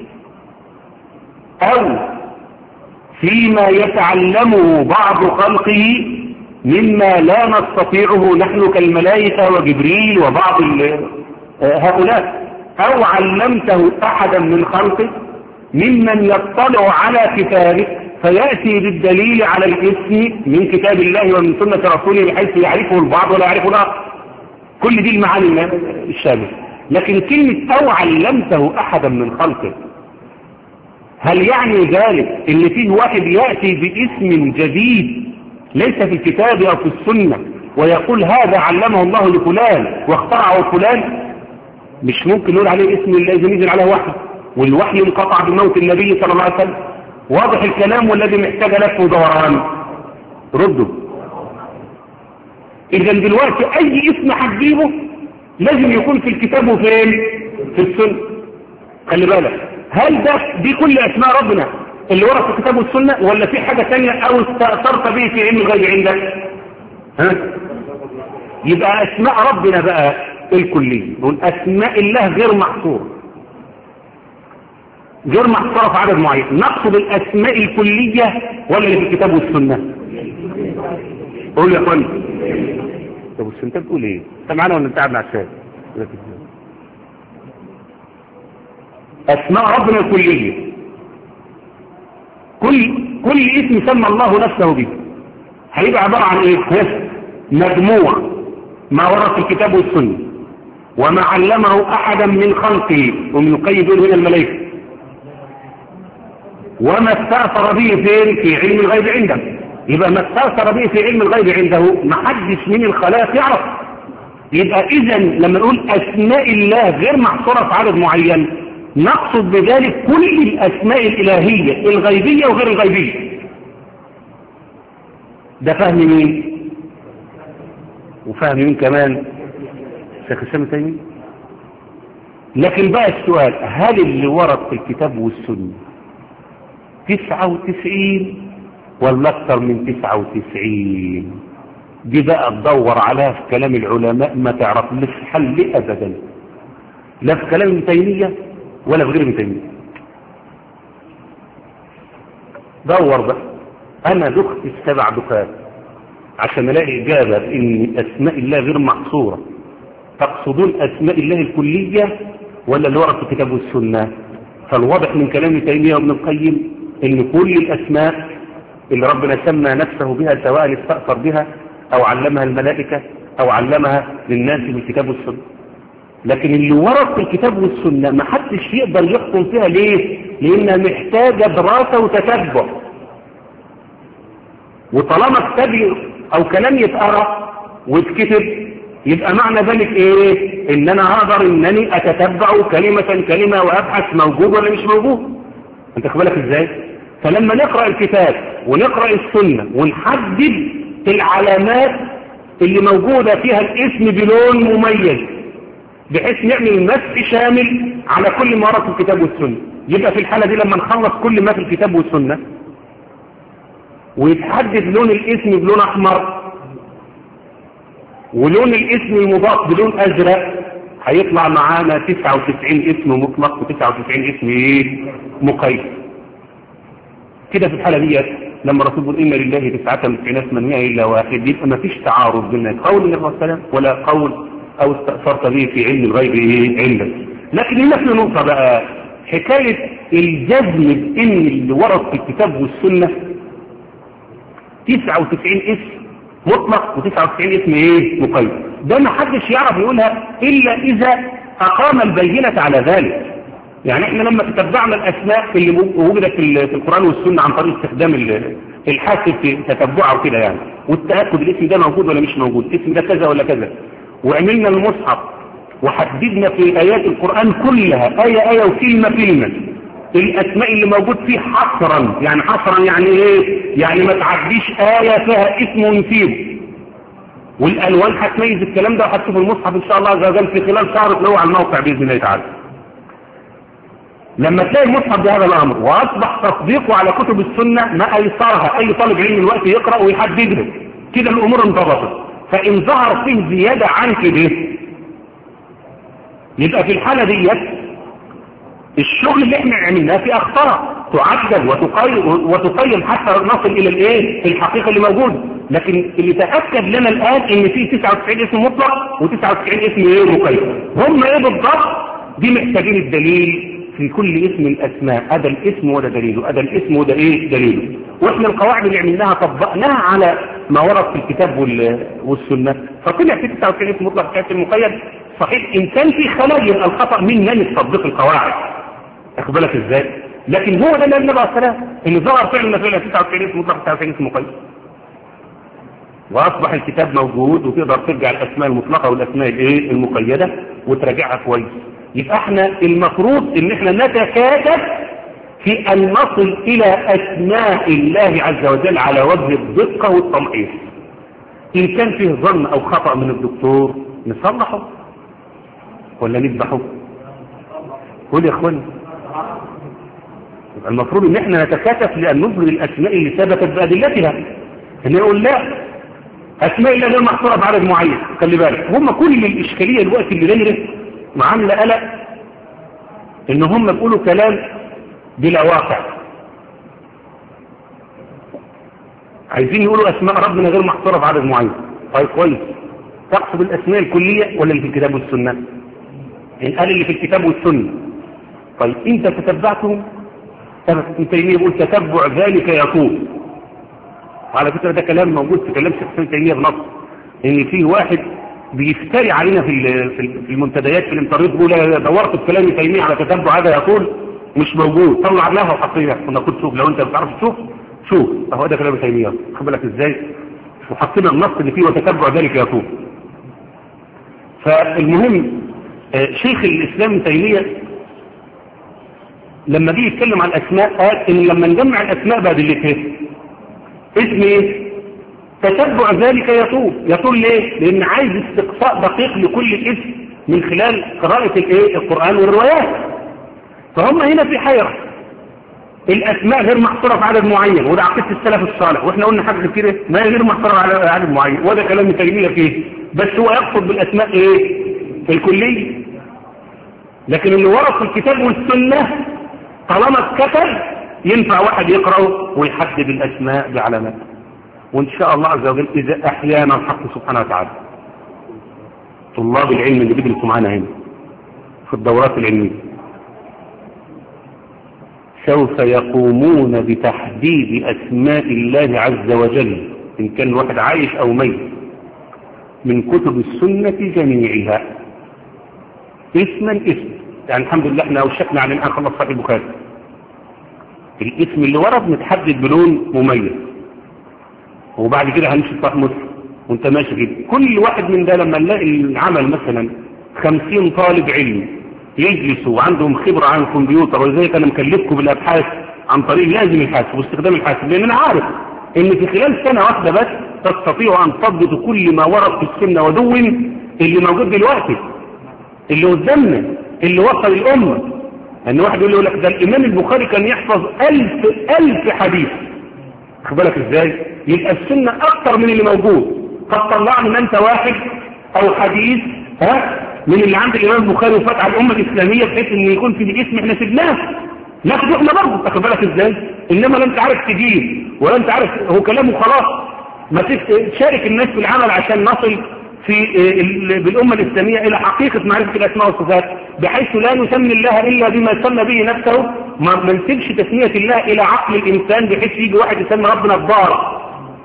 أو فيما يتعلمه بعض خلقه مما لا نستطيعه نحن كالملائكة وجبريل وبعض هؤلاء. أو علمته أحدا من خلقه ممن يطلع على كتابك فيأتي بالدليل على الاسم من كتاب الله ومن سنة رسوله بحيث يعرفه البعض ولا يعرفه الآخر. كل دي المعاني الشاملة. لكن كلمة أو علمته أحدا من خلقه هل يعني ذلك ان فيه واحد يأتي باسم جديد ليس في الكتاب او في السنة ويقول هذا علمه الله لفلان واخترعه فلان؟ مش ممكن نقول عليه اسم الله اذا نزل عليه وحي والوحي انقطع بموت النبي صلى الله عليه وسلم. واضح الكلام والذي محتاج لف ودوران؟ ردوا. اذا دلوقتي اي اسم هتجيبه لازم يكون في الكتاب وفين؟ في السنة. خلي بالك، هل ده دي كل اسماء ربنا اللي ورد في الكتاب والسنة ولا في حاجة تانية او استأثرت به في علم الغيب عندك؟ ها؟ يبقى اسماء ربنا بقى الكلية، نقول اسماء الله غير محصورة غير محصورة في عدد معين. نقصد الاسماء الكلية ولا اللي في الكتاب والسنة؟ قول يا اخوان. طب بس انت بتقول ايه؟ انت معانا ولا انت قاعد مع الشاي؟ اسماء ربنا الكليه، كل كل اسم سمى الله نفسه به هيبقى عباره عن ايه؟ مجموع ما ورد في الكتاب والسنه وما علمه احدا من خلقه، ومن يقيد من الملائكه، وما استأثر به فين؟ في علم الغيب عنده. يبقى ما استأثر به في علم الغيب عنده ما حدش من الخلائق يعرف. يبقى اذا لما نقول اسماء الله غير محصوره في عدد معين نقصد بذلك كل الاسماء الالهيه الغيبيه وغير الغيبيه. ده فهم مين؟ وفهم مين كمان؟ شيخ الاسلام ابن تيميه. لكن بقى السؤال، هل اللي ورد في الكتاب والسنه تسعة وتسعين ولا اكثر من تسعة وتسعين؟ دي بقى تدور عليها في كلام العلماء ما تعرف لك حل ابدا، لا في كلام ابن تيميه ولا في غير ابن تيميه. دور بقى. انا دخت السبع دخات عشان الاقي اجابه ان اسماء الله غير محصوره. تقصدون اسماء الله الكليه ولا اللي ورد في الكتاب والسنه؟ فالواضح من كلام ابن تيميه وابن القيم ان كل الاسماء اللي ربنا سمى نفسه بها سواء استأثر بها او علمها الملائكه او علمها للناس بالكتاب والسنه. لكن اللي ورد في الكتاب والسنه ما حدش يقدر يحكم فيها. ليه؟ لانها محتاجه دراسه وتتبع. وطالما كتاب او كلام يتقرا ويتكتب يبقى معنى ذلك ايه؟ ان انا هقدر انني اتتبع كلمه كلمه وابحث موجود ولا مش موجود. انت خد بالك ازاي؟ فلما نقرا الكتاب ونقرا السنه ونحدد العلامات اللي موجوده فيها الاسم بلون مميز بحيث نعمل مسح شامل على كل ما ورد في الكتاب والسنه، يبقى في الحاله دي لما نخلص كل ما في الكتاب والسنه ويتحدد لون الاسم بلون احمر ولون الاسم المضاف بلون ازرق هيطلع معانا تسعة وتسعين اسم مطلق وتسعة وتسعين اسم ايه؟ مقيد. كده في الحالة دي لما الرسول يقول إن لله تسعة وتسعين اسما مئة إلا واحد يبقى ما فيش تعارض بين قول النبي صلى الله عليه وسلم ولا قول أو استأثرت به في علم الغيب إيه عندك. لكن هنا في نقطة بقى حكاية الجزم بإن اللي ورد في الكتاب والسنة تسعة وتسعين اسم مطلق وتسعة وتسعين اسم ايه؟ مقيد. ده ما حدش يعرف يقولها إلا إذا أقام البينة على ذلك. يعني احنا لما تتبعنا الاسماء اللي وجدت في القرآن والسنة عن طريق استخدام الحاسب في تتبعه وكده يعني والتأكد الاسم ده موجود ولا مش موجود، الاسم ده كذا ولا كذا، وعملنا المصحف وحددنا في آيات القرآن كلها آية آية وكلمة كلمة الاسماء اللي موجود فيه حصرا. يعني حصرا يعني ايه؟ يعني ما تعديش آية فيها اسم ونسيب. والالوان هتميز الكلام ده وهتشوف المصحف ان شاء الله عز وجل في خلال شهر تلاقوه على الموقع باذن الله تعالى. لما تلاقي المصحف بهذا الامر واصبح تطبيقه على كتب السنه ما ايسرها اي طالب علم الوقت يقرا ويحددها كده الامور انضبطت. فان ظهر فيه زياده عن كده يبقى في الحاله ديت الشغل اللي احنا عملناه في اخطاء تعدل وتقيم وتقيم حتى نصل الى الايه الحقيقه اللي موجوده. لكن اللي تاكد لنا الان ان في تسعة وتسعين اسم مطلق وتسعة وتسعين اسم ايه مقيد. هم ايه بالضبط؟ دي محتاجين الدليل في كل اسم الاسماء. هذا الاسم وده دليله، هذا الاسم وده ايه دليله. واحنا القواعد اللي عملناها طبقناها على ما ورد في الكتاب والسنه فطلع في تسعة وتسعين اسم مطلق وتسعة وتسعين اسم مقيد. صحيح ان كان في خلل الخطا مننا من تطبيق القواعد اخد بالك ازاي، لكن هو ده اللي النبي عليه الصلاه اللي ظهر فعلا فعلا تسعة وتسعين اسم مطلق تسعة وتسعين اسم مقيد واصبح الكتاب موجود وتقدر ترجع الاسماء المطلقه والاسماء الايه المقيده وتراجعها كويس. يبقى احنا المفروض ان احنا نتكاتف في ان نصل الى اسماء الله عز وجل على وجه الدقه والتمحيص. ان كان فيه ظن او خطا من الدكتور نصلحه ولا نذبحه؟ قول يا اخوان. المفروض ان احنا نتكاتف لان نظهر الاسماء اللي ثبتت بادلتها. ان يقول لا اسماء الله غير محصوره بعدد معين. خلي بالك هم كل الاشكاليه الوقت اللي بيننا وعامله قلق ان هم بيقولوا كلام بلا واقع. عايزين يقولوا اسماء ربنا غير محصورة في عدد معين. طيب كويس، تقصد الاسماء الكلية ولا اللي في الكتاب والسنة؟ يعني قال اللي في الكتاب والسنة. طيب انت تتبعتهم؟ ابن تيمية يقول تتبع ذلك يطول. وعلى فكرة ده كلام موجود في كلام شيخ ابن تيمية بنص، ان فيه واحد بيفتري علينا في في المنتديات في الانترنت بيقول انا دورت في كلام ابن تيمية على تتبع هذا يطول مش موجود، طلع لها وحطيها. كنا كنت شوف، لو انت بتعرف تشوف شوف اهو ده كلام ابن تيمية، خد بالك ازاي، وحطينا النص اللي فيه وتتبع ذلك يطول. فالمهم شيخ الاسلام ابن تيمية لما جه يتكلم عن الاسماء قال ان لما نجمع الاسماء بعد اللي فيه اسم ايه؟ تتبع ذلك يطول. يطول ليه؟ لان عايز استقصاء دقيق لكل اسم من خلال قراءة الايه؟ القرآن والروايات. فهم هنا في حيرة، الاسماء غير محصورة في عدد معين، وده عقيدة السلف الصالح، واحنا قلنا حاجة كتير ما هي غير محصورة على عدد معين، وده كلام ابن تيمية فيه، بس هو يقصد بالاسماء ايه؟ الكلية. لكن اللي ورد في الكتاب والسنة طالما اتكتب ينفع واحد يقرأه ويحدد الاسماء بعلامات. وان شاء الله عز وجل اذا احيانا الحق سبحانه وتعالى طلاب العلم اللي بيدرسوا معانا هنا في الدورات العلمية سوف يقومون بتحديد اسماء الله عز وجل ان كان الواحد عايش او ميت من كتب السنة جميعها اسما اسم. يعني الحمد لله احنا اوشكنا على ان نخلص صحيح البخاري، الاسم اللي ورد متحدد بلون مميز، وبعد كده هنمشي صح مسلم وانت ماشي كده. كل واحد من ده لما نلاقي العمل مثلا خمسين طالب علم يجلسوا وعندهم خبرة عن الكمبيوتر، ولذلك انا مكلفكم بالابحاث عن طريق لازم الحاسب واستخدام الحاسب، لان انا عارف ان في خلال سنة واحدة بس تستطيعوا ان تضبطوا كل ما ورد في السنة ودون اللي موجود دلوقتي اللي قدامنا اللي وصل الامة. ان واحد يقول لك ده الامام البخاري كان يحفظ الف الف حديث، خد بالك ازاي، يبقى السنة اكتر من اللي موجود. قد طلعني ما انت واحد او حديث ها من اللي عند الامام البخاري وفتح الامة الاسلامية بحيث ان يكون في اسم احنا سيبناه ناخده احنا برضه، خد بالك ازاي. انما لا انت عارف تجيب ولا انت عارف هو كلامه خلاص، ما تشارك الناس في العمل عشان نصل في بالامة الاسلامية الى حقيقة معرفة الاسماء والصفات، بحيث لا نسمي الله الا بما سمى به نفسه. ما ننسبش تسمية الله الى عقل الانسان بحيث يجي واحد يسمي ربنا الضار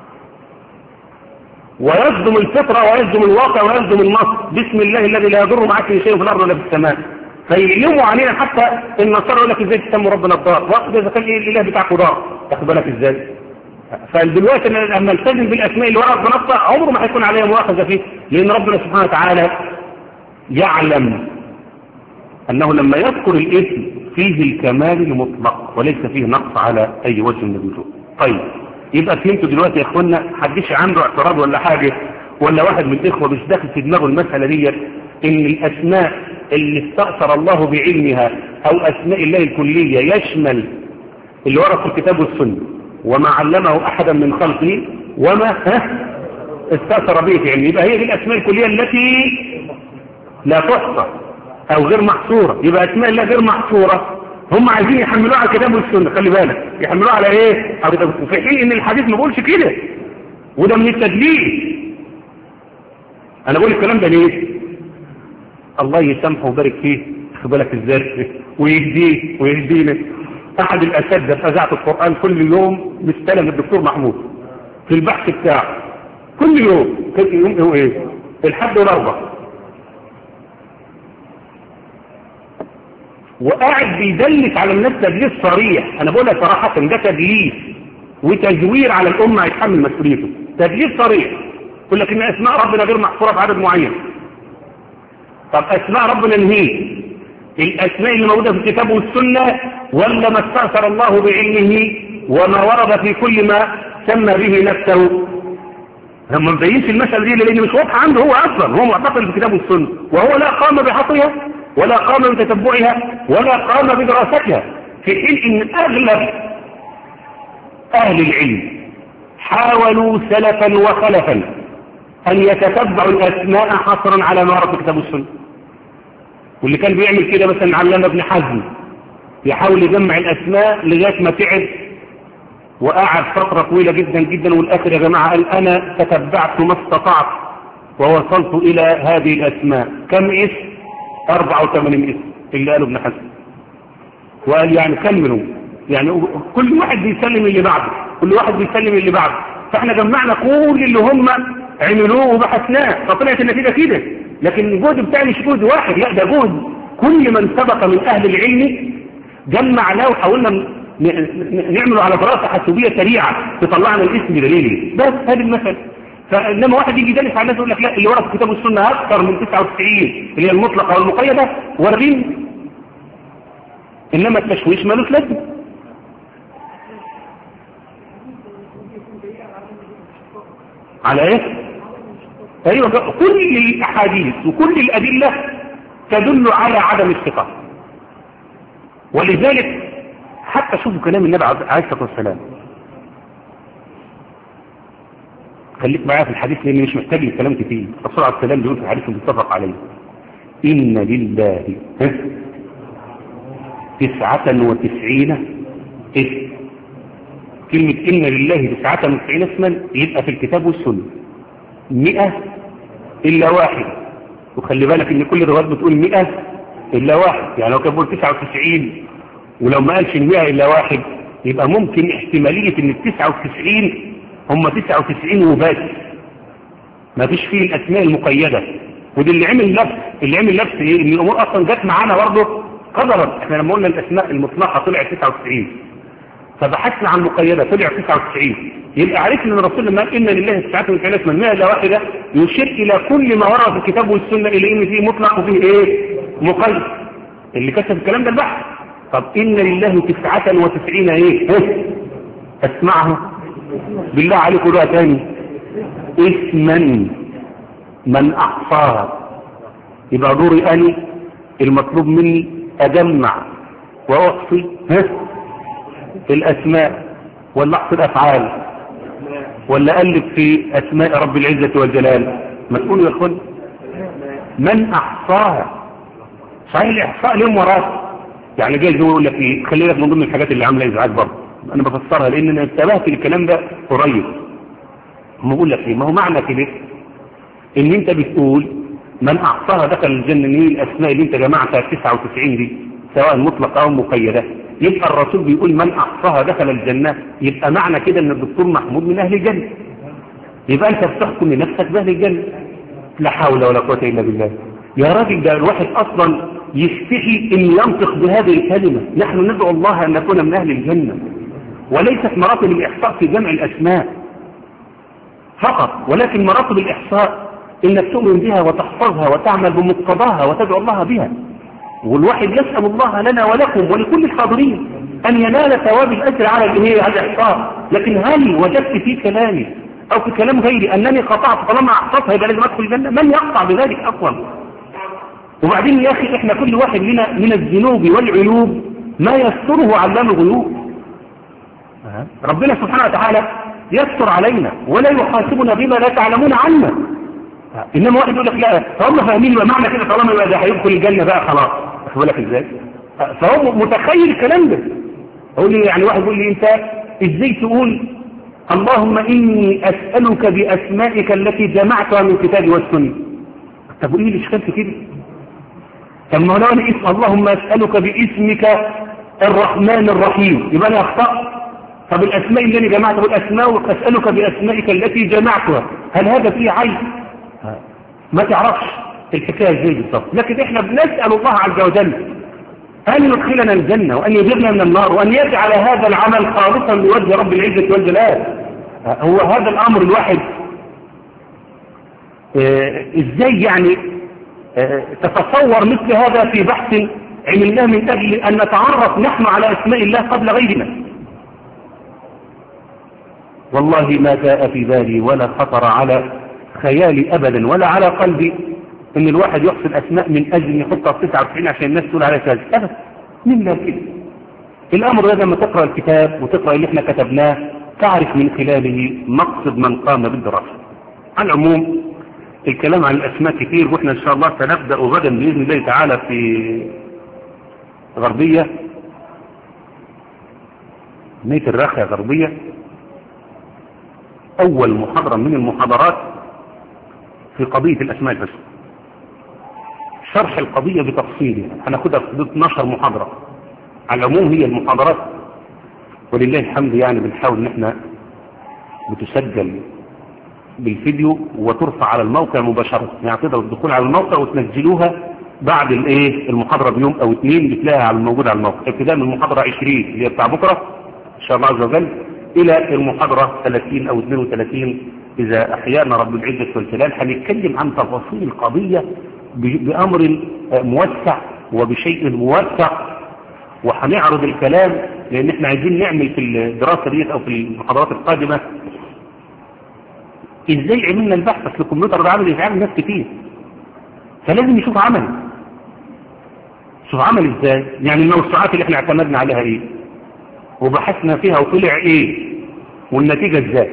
ويصدم الفطرة ويصدم الواقع ويصدم النص باسم الله الذي لا يضر معك شيء في الارض ولا في السماء. فيلموا علينا حتى النصارى يقول لك ازاي تسموا ربنا الضار، وقت اذا كان الاله بتاعكم ضار، تاخد بالك ازاي. فدلوقتي لما نلتزم بالاسماء اللي ورد بنصها عمره ما هيكون عليها مؤاخذه فيه، لان ربنا سبحانه وتعالى يعلم انه لما يذكر الاسم فيه الكمال المطلق وليس فيه نقص على اي وجه من الوجوه. طيب يبقى فهمتوا دلوقتي يا اخوانا، حدش عنده اعتراض ولا حاجه ولا واحد من الاخوه مش داخل في دماغه المساله دي ان الاسماء اللي استأثر الله بعلمها او اسماء الله الكليه يشمل اللي ورد في الكتاب والسنه وما علمه احدا من خلقه وما ها استأثر به في علمه، يبقى هي دي الاسماء الكليه التي لا تحصى او غير محصوره. يبقى اسماء الله غير محصوره هم عايزين يحملوها على الكتاب والسنه، خلي بالك يحملوها على ايه؟ في حين ان الحديث ما بيقولش كده، وده من التدليس. انا بقول الكلام ده ليه؟ الله يسامحه ويبارك فيه، خد بالك ازاي، ويهديه ويهدينا. احد الاساتذه في اذاعه القران كل يوم مستلم الدكتور محمود في البحث بتاعه كل يوم، كل يوم هو ايه؟ الحد والاربع، وقاعد بيدلس على الناس تدليس صريح. انا بقولها صراحه ده تدليس وتزوير على الامه هيتحمل مسؤوليته، تدليس صريح. يقول لك ان اسماء ربنا غير محصوره في عدد معين. طب اسماء ربنا نهيه الاسماء اللي موجوده في الكتاب والسنه ولا ما استأثر الله بعلمه وما ورد في كل ما سمى به نفسه؟ هم ما مبينش المساله دي لان مش واضحه عنده هو اصلا، هو معتقد في الكتاب والسنه وهو لا قام بحصرها ولا قام بتتبعها ولا قام بدراستها، في حين ان اغلب اهل العلم حاولوا سلفا وخلفا ان يتتبعوا الاسماء حصرا على ما ورد في الكتاب والسنه. واللي كان بيعمل كده مثلا علامة ابن حزم يحاول يجمع الاسماء لغايه ما تعب وقعد فترة طويلة جدا جدا، والآخر يا جماعة قال أنا تتبعت ما استطعت ووصلت إلى هذه الأسماء. كم اسم؟ أربعة وثمانين اسم اللي قاله ابن حزم. وقال يعني كملوا، يعني كل واحد بيسلم اللي بعده، كل واحد بيسلم اللي بعده. فاحنا جمعنا كل اللي هم عملوه وبحثناه، فطلعت النتيجة كده. لكن الجهد بتاعي مش جهد واحد، لا ده جهد كل من سبق من أهل العلم جمعناه وحاولنا نعمله على دراسة حسوبية سريعة تطلعنا الاسم دليلي. بس هذه المثل. فلما واحد يجي يدرس على الناس يقول لك لا اللي ورا في الكتاب والسنة أكثر من تسعة وتسعين اللي هي المطلقة والمقيدة ورين، إنما التشويش مالوش لازمة. على ايه؟ ايوه، كل الاحاديث وكل الادله تدل على عدم الثقه. ولذلك حتى شوفوا كلام النبي عليه الصلاه والسلام، خليك معايا في الحديث لان مش محتاج الكلام كتير. الرسول عليه السلام بيقول في الحديث المتفق عليه ان لله تسعة وتسعين اسم. كلمة إن لله تسعة وتسعين اسما يبقى في الكتاب والسنة مئة إلا واحد. وخلي بالك إن كل الروايات بتقول مئة إلا واحد، يعني لو كان بيقول تسعة وتسعين ولو ما قالش المئة إلا واحد يبقى ممكن احتمالية إن التسعة وتسعين هم تسعة وتسعين وبس، ما فيش فيه الأسماء المقيدة. ودي اللي عمل لبس، اللي عمل لبس إيه؟ إن الأمور أصلا جت معانا برضه قدرت. إحنا لما قلنا الأسماء المطلقة طلعت تسعة وتسعين، فبحثنا عن مقيدة طلع تسعة وتسعين، يبقى عرفنا ان الرسول لما قال ان لله تسعة وتسعين اسما مئة الا واحدة يشير الى كل ما ورد في الكتاب والسنة الى ان فيه مطلق وفيه ايه مقيد. اللي كتب الكلام ده البحث. طب ان لله تسعة وتسعين ايه اسمعها بالله عليكم قولوها تاني، اسما من احصاها. يبقى دوري اني المطلوب مني اجمع واحصي ها الأسماء ولا أحصي الأفعال ولا ألف في أسماء رب العزة والجلال؟ مسؤول يا أخوان من أحصاها. صحيح الإحصاء لهم وراه، يعني جاي يقول لك إيه، خلي لك من ضمن الحاجات اللي عاملة إزعاج برضه. أنا بفسرها لأن أنا انتبهت للكلام ده قريب. هم بقول لك إيه، ما هو معنى كده إن أنت بتقول من أحصاها دخل الجنة، إن الأسماء اللي أنت جمعتها تسعة وتسعين دي سواء مطلقة أو مقيدة، يبقى الرسول بيقول من أحصاها دخل الجنة. يبقى معنى كده ان الدكتور محمود من اهل الجنة، يبقى انت بتحكم لنفسك باهل الجنة. لا حول ولا قوة الا بالله. يا راجل ده الواحد اصلا يستحي ان ينطق بهذه الكلمة. نحن ندعو الله ان نكون من اهل الجنة، وليست مراتب الاحصاء في جمع الاسماء فقط، ولكن مراتب الاحصاء انك تؤمن بها وتحفظها وتعمل بمقتضاها وتدعو الله بها. والواحد يسأل الله لنا ولكم ولكل الحاضرين أن ينال ثواب الأجر على الإيه على الإحصاء. لكن هل وجدت في كلامي أو في كلام غيري أنني قطعت طالما أحصتها يبقى لازم أدخل الجنة؟ من يقطع بذلك أصلا؟ وبعدين يا أخي إحنا كل واحد لنا من الذنوب والعيوب ما يستره علام الغيوب. ربنا سبحانه وتعالى يستر علينا ولا يحاسبنا بما لا تعلمون عنا. إنما واحد يقول لك لا هم فاهمين يبقى معنى كده طالما يبقى ده هيدخل الجنة بقى خلاص. أخبر لك إزاي؟ فهو متخيل الكلام ده. أقول لي يعني واحد يقول لي أنت إزاي تقول اللهم إني أسألك بأسمائك التي جمعتها من كتابي والسنة؟ طب قول لي الإشكال في كده. طب ما لو أنا اسم اللهم أسألك باسمك الرحمن الرحيم يبقى أنا أخطأ. طب الأسماء اللي أنا جمعتها والأسماء أسألك بأسمائك التي جمعتها هل هذا فيه عيب؟ ما تعرفش الحكاية ازاي بالضبط. لكن احنا بنسأل الله عز وجل أن يدخلنا الجنة وأن يجرنا من النار وأن يجعل هذا العمل خالصا لوجه رب العزة والجلال. هو هذا الأمر الواحد اه ازاي يعني اه تتصور مثل هذا في بحث عملناه من أجل أن نتعرف نحن على أسماء الله قبل غيرنا. والله ما جاء في بالي ولا خطر على خيالي أبدا ولا على قلبي ان الواحد يحصل اسماء من اجل ان يحطها في تسعة وتسعين عشان الناس تقول عليها كذا. ابدا من لا كده. الامر ده لما تقرا الكتاب وتقرا اللي احنا كتبناه تعرف من خلاله مقصد من قام بالدراسه. على العموم الكلام عن الاسماء كتير واحنا ان شاء الله سنبدا غدا باذن الله تعالى في غربيه نية الراخية غربية أول محاضرة من المحاضرات في قضية الأسماء الحسنى، شرح القضية بتفصيلها، هناخدها في حدود اثناشر محاضرة. على العموم هي المحاضرات ولله الحمد يعني بنحاول ان احنا بتسجل بالفيديو وترفع على الموقع مباشرة، يعني تقدروا الدخول على الموقع وتنزلوها بعد الايه المحاضرة بيوم او اتنين، بتلاقيها على الموجود على الموقع، ابتداء من المحاضرة عشرين اللي هي بتاع بكرة ان شاء الله عز وجل الى المحاضرة ثلاثين او اثنين وثلاثين اذا احيانا رب العزة والجلال. هنتكلم عن تفاصيل القضية بامر موسع وبشيء موسع، وهنعرض الكلام لان احنا عايزين نعمل في الدراسة ديت او في المحاضرات القادمة ازاي عملنا البحث. اصل الكمبيوتر ده عمل يفعل ناس كتير، فلازم يشوف عمل شوف عمل ازاي، يعني الموسوعات اللي احنا اعتمدنا عليها ايه وبحثنا فيها وطلع ايه والنتيجة ازاي.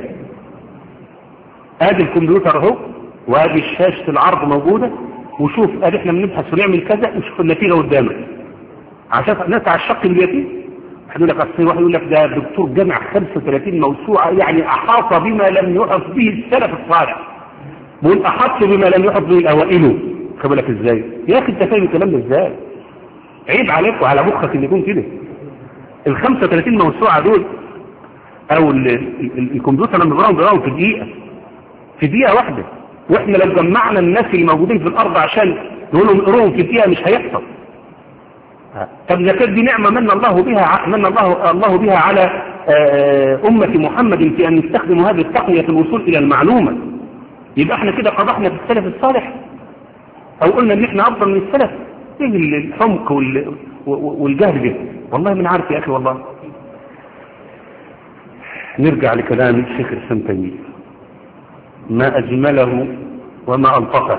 ادي الكمبيوتر اهو وادي شاشة العرض موجودة، وشوف ادي احنا بنبحث ونعمل كذا وشوف النتيجة قدامك. عشان ناس على الشق البيتي يقول لك اصل واحد يقول لك ده الدكتور جمع خمسة وثلاثين موسوعة يعني احاط بما لم يحط به السلف الصالح. بقول احاط بما لم يحط به الاوائل، خد بالك ازاي يا اخي انت فاهم الكلام ده ازاي؟ عيب عليك وعلى مخك ان يكون كده. ال خمسة وثلاثين موسوعة دول او ال ال الكمبيوتر لما بيقراهم بيقراهم في دقيقة في دقيقة واحدة، واحنا لو جمعنا الناس اللي موجودين في الارض عشان نقول لهم اقروهم في دقيقة مش هيحصل. طب اذا كانت دي نعمة من الله بها من الله الله بها على أمة محمد في أن يستخدموا هذه التقنية في الوصول إلى المعلومة، يبقى احنا كده قضحنا في السلف الصالح أو قلنا ان احنا أفضل من السلف. ايه الحمق والجهل ده؟ والله من عارف يا أخي. والله نرجع لكلام الشيخ الإسلام تيمية، ما أجمله وما ألطفه.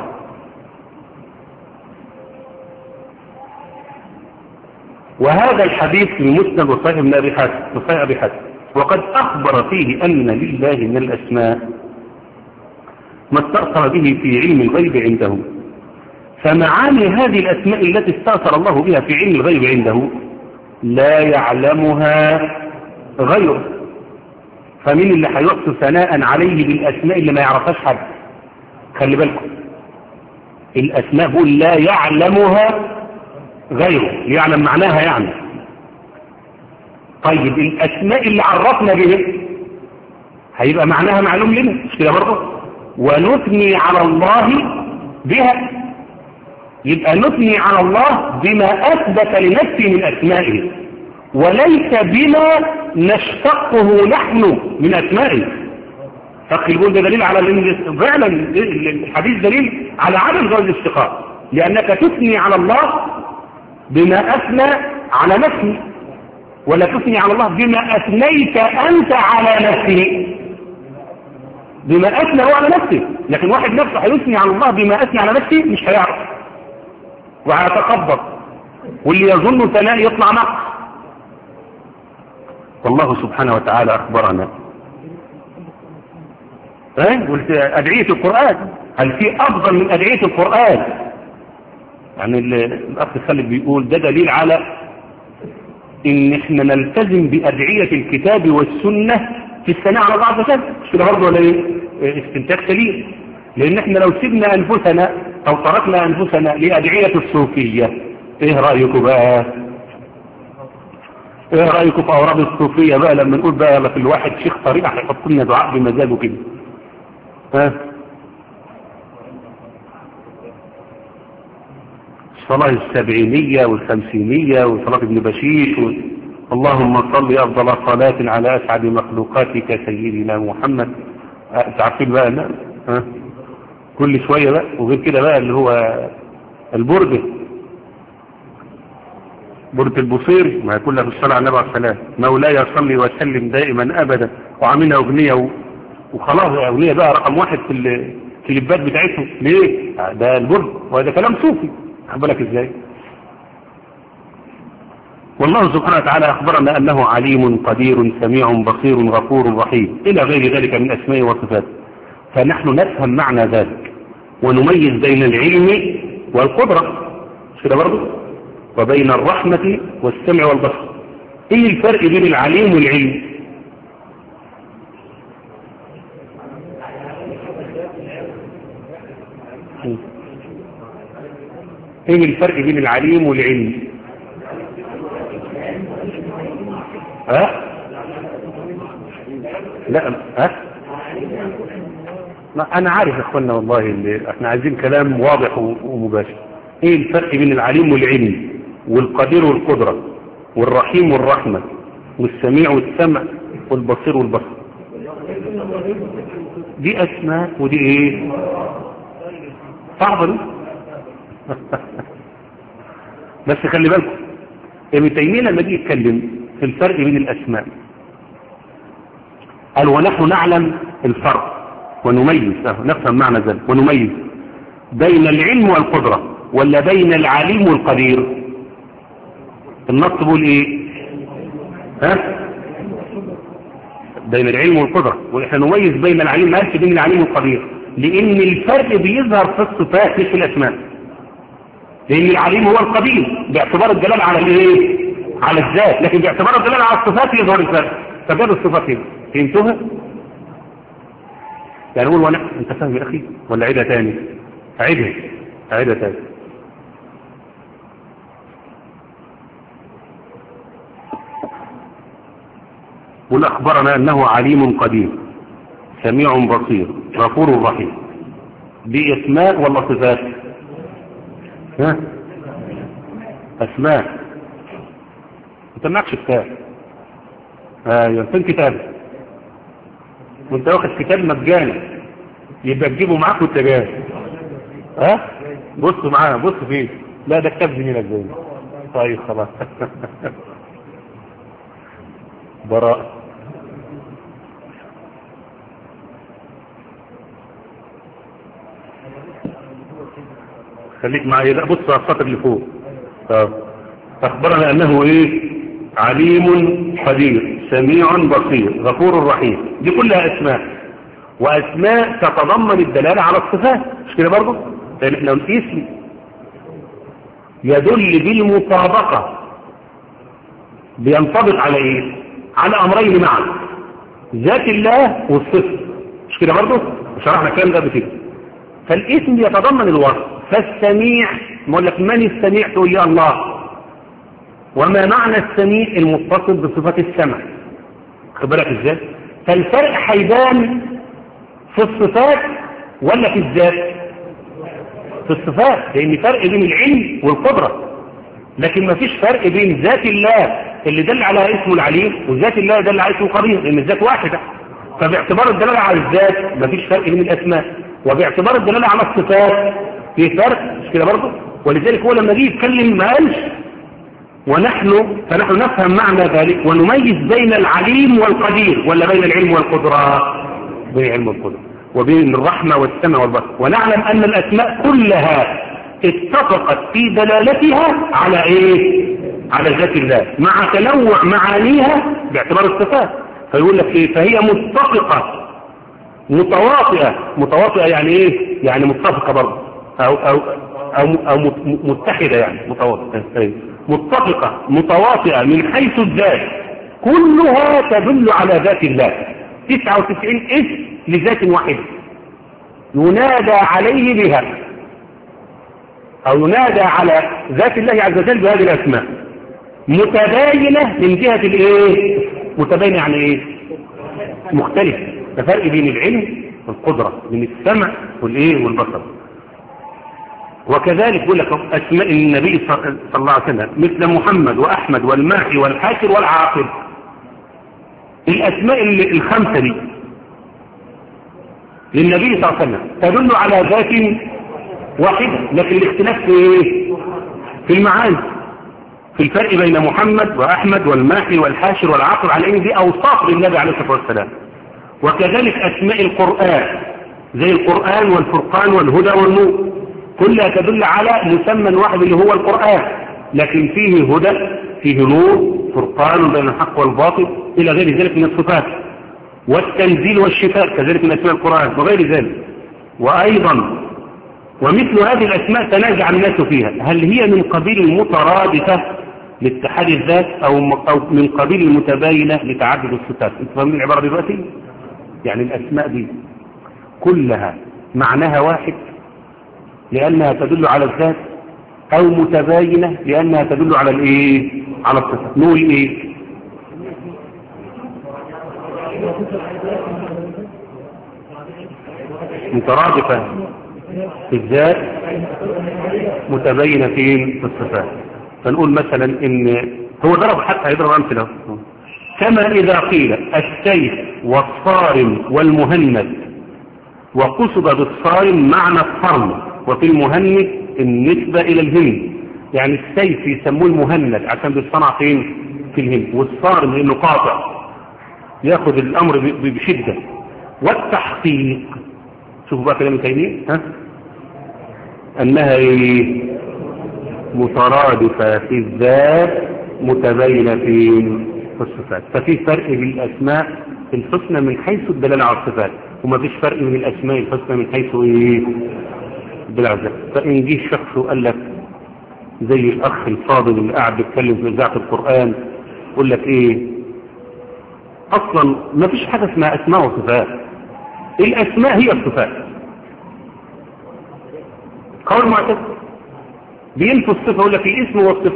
وهذا الحديث في مسند وصحيح ابن أبي حاتم وصحيح أبي حاتم، وقد أخبر فيه أن لله من الأسماء ما استأثر به في علم الغيب عنده، فمعاني هذه الأسماء التي استأثر الله بها في علم الغيب عنده لا يعلمها غيره. فمين اللي هيحصي ثناء عليه بالأسماء اللي ما يعرفهاش حد؟ خلي بالكم الأسماء بقول لا يعلمها غيره، يعلم معناها يعني. طيب الأسماء اللي عرفنا بها هيبقى معناها معلوم لنا مش كده برضه؟ ونثني على الله بها، يبقى نثني على الله بما أثبت لنفسه من أسمائه وليس بما نشتقه نحن من أسمائه. فقه البول ده دليل على ان فعلا الحديث دليل على عدم جواز الاشتقاق، لأنك تثني على الله بما أثنى على نفسه، ولا تثني على الله بما أثنيت أنت على نفسه. بما أثنى هو على نفسه، لكن واحد نفسه هيثني على الله بما أثنى على نفسه مش هيعرف وهيتخبط، واللي يظن ثناء يطلع نقص. والله سبحانه وتعالى أخبرنا قلت أدعية القرآن، هل في أفضل من أدعية القرآن؟ يعني الأخ خالد بيقول ده دليل على إن إحنا نلتزم بأدعية الكتاب والسنة في الثناء على الله عز وجل. مش كده برضه ولا إيه؟ استنتاج سليم، لأن إحنا لو سيبنا أنفسنا أو تركنا أنفسنا لأدعية الصوفية، إيه رأيكم بقى؟ إيه رأيكم في أوراد الصوفية بقى لما نقول بقى يلا في الواحد شيخ طريقة هيحط لنا دعاء بمزاجه كده؟ ها؟ الصلاة السبعينية والخمسينية وصلاة ابن بشيش و... اللهم صل أفضل صلاة على أسعد مخلوقاتك سيدنا محمد. تعرفين بقى لا؟ ها؟ كل شوية بقى. وغير كده بقى اللي هو البردة، بردة البصيري ما يقول له الصلاة على النبي عليه السلام مولاي صلي وسلم دائما أبدا، وعاملها أغنية و... وخلاص أغنية بقى رقم واحد في الكليبات بتاعتهم. ليه؟ ده البرد وهذا كلام صوفي، خد بالك ازاي. والله سبحانه وتعالى أخبرنا أنه عليم قدير سميع بصير غفور رحيم إلى غير ذلك من أسماء وصفات. فنحن نفهم معنى ذلك ونميز بين العلم والقدرة مش كده برضه، وبين الرحمة والسمع والبصر. ايه الفرق بين العليم والعلم؟ ايه الفرق بين العليم والعلم؟ ها؟ لا ها؟ ما انا عارف يا اخوانا والله اللي احنا عايزين كلام واضح ومباشر. ايه الفرق بين العليم والعلم والقدير والقدرة والرحيم والرحمة والسميع والسمع والبصير والبصر؟ دي اسماء ودي ايه؟ صعبة دي. بس خلي بالكم ابن تيمية لما يجي يتكلم في الفرق بين الاسماء قال ونحن نعلم الفرق ونميز، نفهم معنى ذلك، ونميز بين العلم والقدرة ولا بين العليم والقدير. النص بيقول ايه؟ ها؟ بين العلم والقدرة، واحنا نميز بين العليم، ما قالش بين العليم والقدير، لان الفرق بيظهر في الصفات مش في الاسماء. لان العليم هو القدير باعتبار الدلالة على الايه؟ على الذات، لكن باعتبار الدلالة على الصفات يظهر الفرق. فجاب الصفات هنا، فهمتوها؟ يعني نقول وانا انت فاهم يا اخي ولا عيدها تاني؟ عيدها عيدها تاني. قل اخبرنا انه عليم قدير سميع بصير غفور رحيم. دي اسماء ولا صفات؟ ها؟ اسماء. انت معكش كتاب. ايوه فين كتابك؟ وانت واخد كتاب مجاني يبقى تجيبه معاك وانت جاي. ها بصوا معاه، بص فين؟ لا ده كتاب زميلك زي. طيب خلاص. براء. خليك معايا. لا بص على السطر اللي فوق. طب اخبرنا انه ايه؟ عليم قدير سميع بصير غفور رحيم. دي كلها اسماء، واسماء تتضمن الدلاله على الصفات، مش كده برضه؟ لان احنا اسم يدل بالمطابقه بينطبق على ايه؟ على امرين معا، ذات الله والصفه، مش كده برضه؟ شرحنا الكلام ده قبل كده. فالاسم يتضمن الوصف. فالسميع بقول لك من السميع؟ تقول لي الله. وما معنى السميع؟ المتصل بصفة السمع. خد بالك ازاي؟ فالفرق هيبان في الصفات ولا في الذات؟ في الصفات، لان فرق بين العلم والقدرة، لكن ما فيش فرق بين ذات الله اللي دل على اسمه العليم وذات الله دل على اسمه القدير، لان الذات واحدة. فباعتبار الدلالة على الذات ما فيش فرق بين الاسماء، وباعتبار الدلالة على الصفات في فرق، مش كده برضه؟ ولذلك هو لما جه يتكلم ما قالش ونحن فنحن نفهم معنى ذلك ونميز بين العليم والقدير ولا بين العلم والقدرة؟ بين العلم والقدرة، وبين الرحمة والسمع والبصر. ونعلم أن الأسماء كلها اتفقت في دلالتها على إيه؟ على ذات الله مع تنوع معانيها باعتبار الصفات. فيقول لك إيه؟ فهي متفقة متواطئة. متواطئة يعني إيه؟ يعني متفقة برضه، أو أو أو, أو متحدة، يعني متواطئة. متفقة متواطئة من حيث الذات، كلها تدل على ذات الله. تسعة وتسعين اسم لذات واحدة ينادى عليه بها، أو ينادى على ذات الله عز وجل بهذه الأسماء، متباينة من جهة الإيه؟ متباينة يعني إيه؟ مختلفة. الفرق بين العلم والقدرة، بين السمع والإيه والبصر. وكذلك يقول لك أسماء النبي صلى الله عليه وسلم مثل محمد وأحمد والماحي والحاشر والعاقب. الأسماء الخمسة دي للنبي صلى الله عليه وسلم تدل على ذات واحدة، لكن الاختلاف في ايه؟ في المعاني، في الفرق بين محمد وأحمد والماحي والحاشر والعاقب، على ان دي أوصاف للنبي عليه الصلاة والسلام. وكذلك أسماء القرآن زي القرآن والفرقان والهدى والنور، كلها تدل على مسمى واحد اللي هو القرآن، لكن فيه هدى، فيه نور، فرقان بين الحق والباطل، إلى غير ذلك من الصفات. والتنزيل والشفاء كذلك من أسماء القرآن وغير ذلك. وأيضا ومثل هذه الأسماء تنازع الناس فيها، هل هي من قبيل المترادفة لاتحاد الذات أو أو من قبيل المتباينة لتعدد الصفات. انتوا فاهمين العبارة دي دلوقتي؟ يعني الأسماء دي كلها معناها واحد لأنها تدل على الذات، أو متباينة لأنها تدل على الإيه؟ على الصفات. نقول إيه؟ مترادفة في الذات، متباينة فين؟ في الصفات. فنقول مثلا إن هو ضرب، حتى هيضرب أمثلة، كما إذا قيل السيف والصارم والمهند، وقصد بالصارم معنى الصرم، وفي المهند النسبة إلى الهند. يعني السيف يسموه المهند عشان بيصنع فين؟ في الهند، والصارم لأنه قاطع ياخذ الأمر بشدة. والتحقيق، شوفوا بقى كلام تاني، ها أنها إيه؟ مترادفة في الذات، متباينة في الصفات. ففي فرق بين الأسماء الحسنى من حيث الدلالة على الصفات، وما فيش فرق من الأسماء الحسنى من حيث إيه؟ الدلالة على الصفات. فإن جه شخص وقال لك زي الأخ الفاضل اللي قاعد بيتكلم في إذاعة القرآن، يقول لك إيه؟ أصلا ما فيش حاجة اسمها أسماء وصفات، الأسماء هي الصفات. قول معتز بينفي الصفة، يقول لك الاسم والصفة.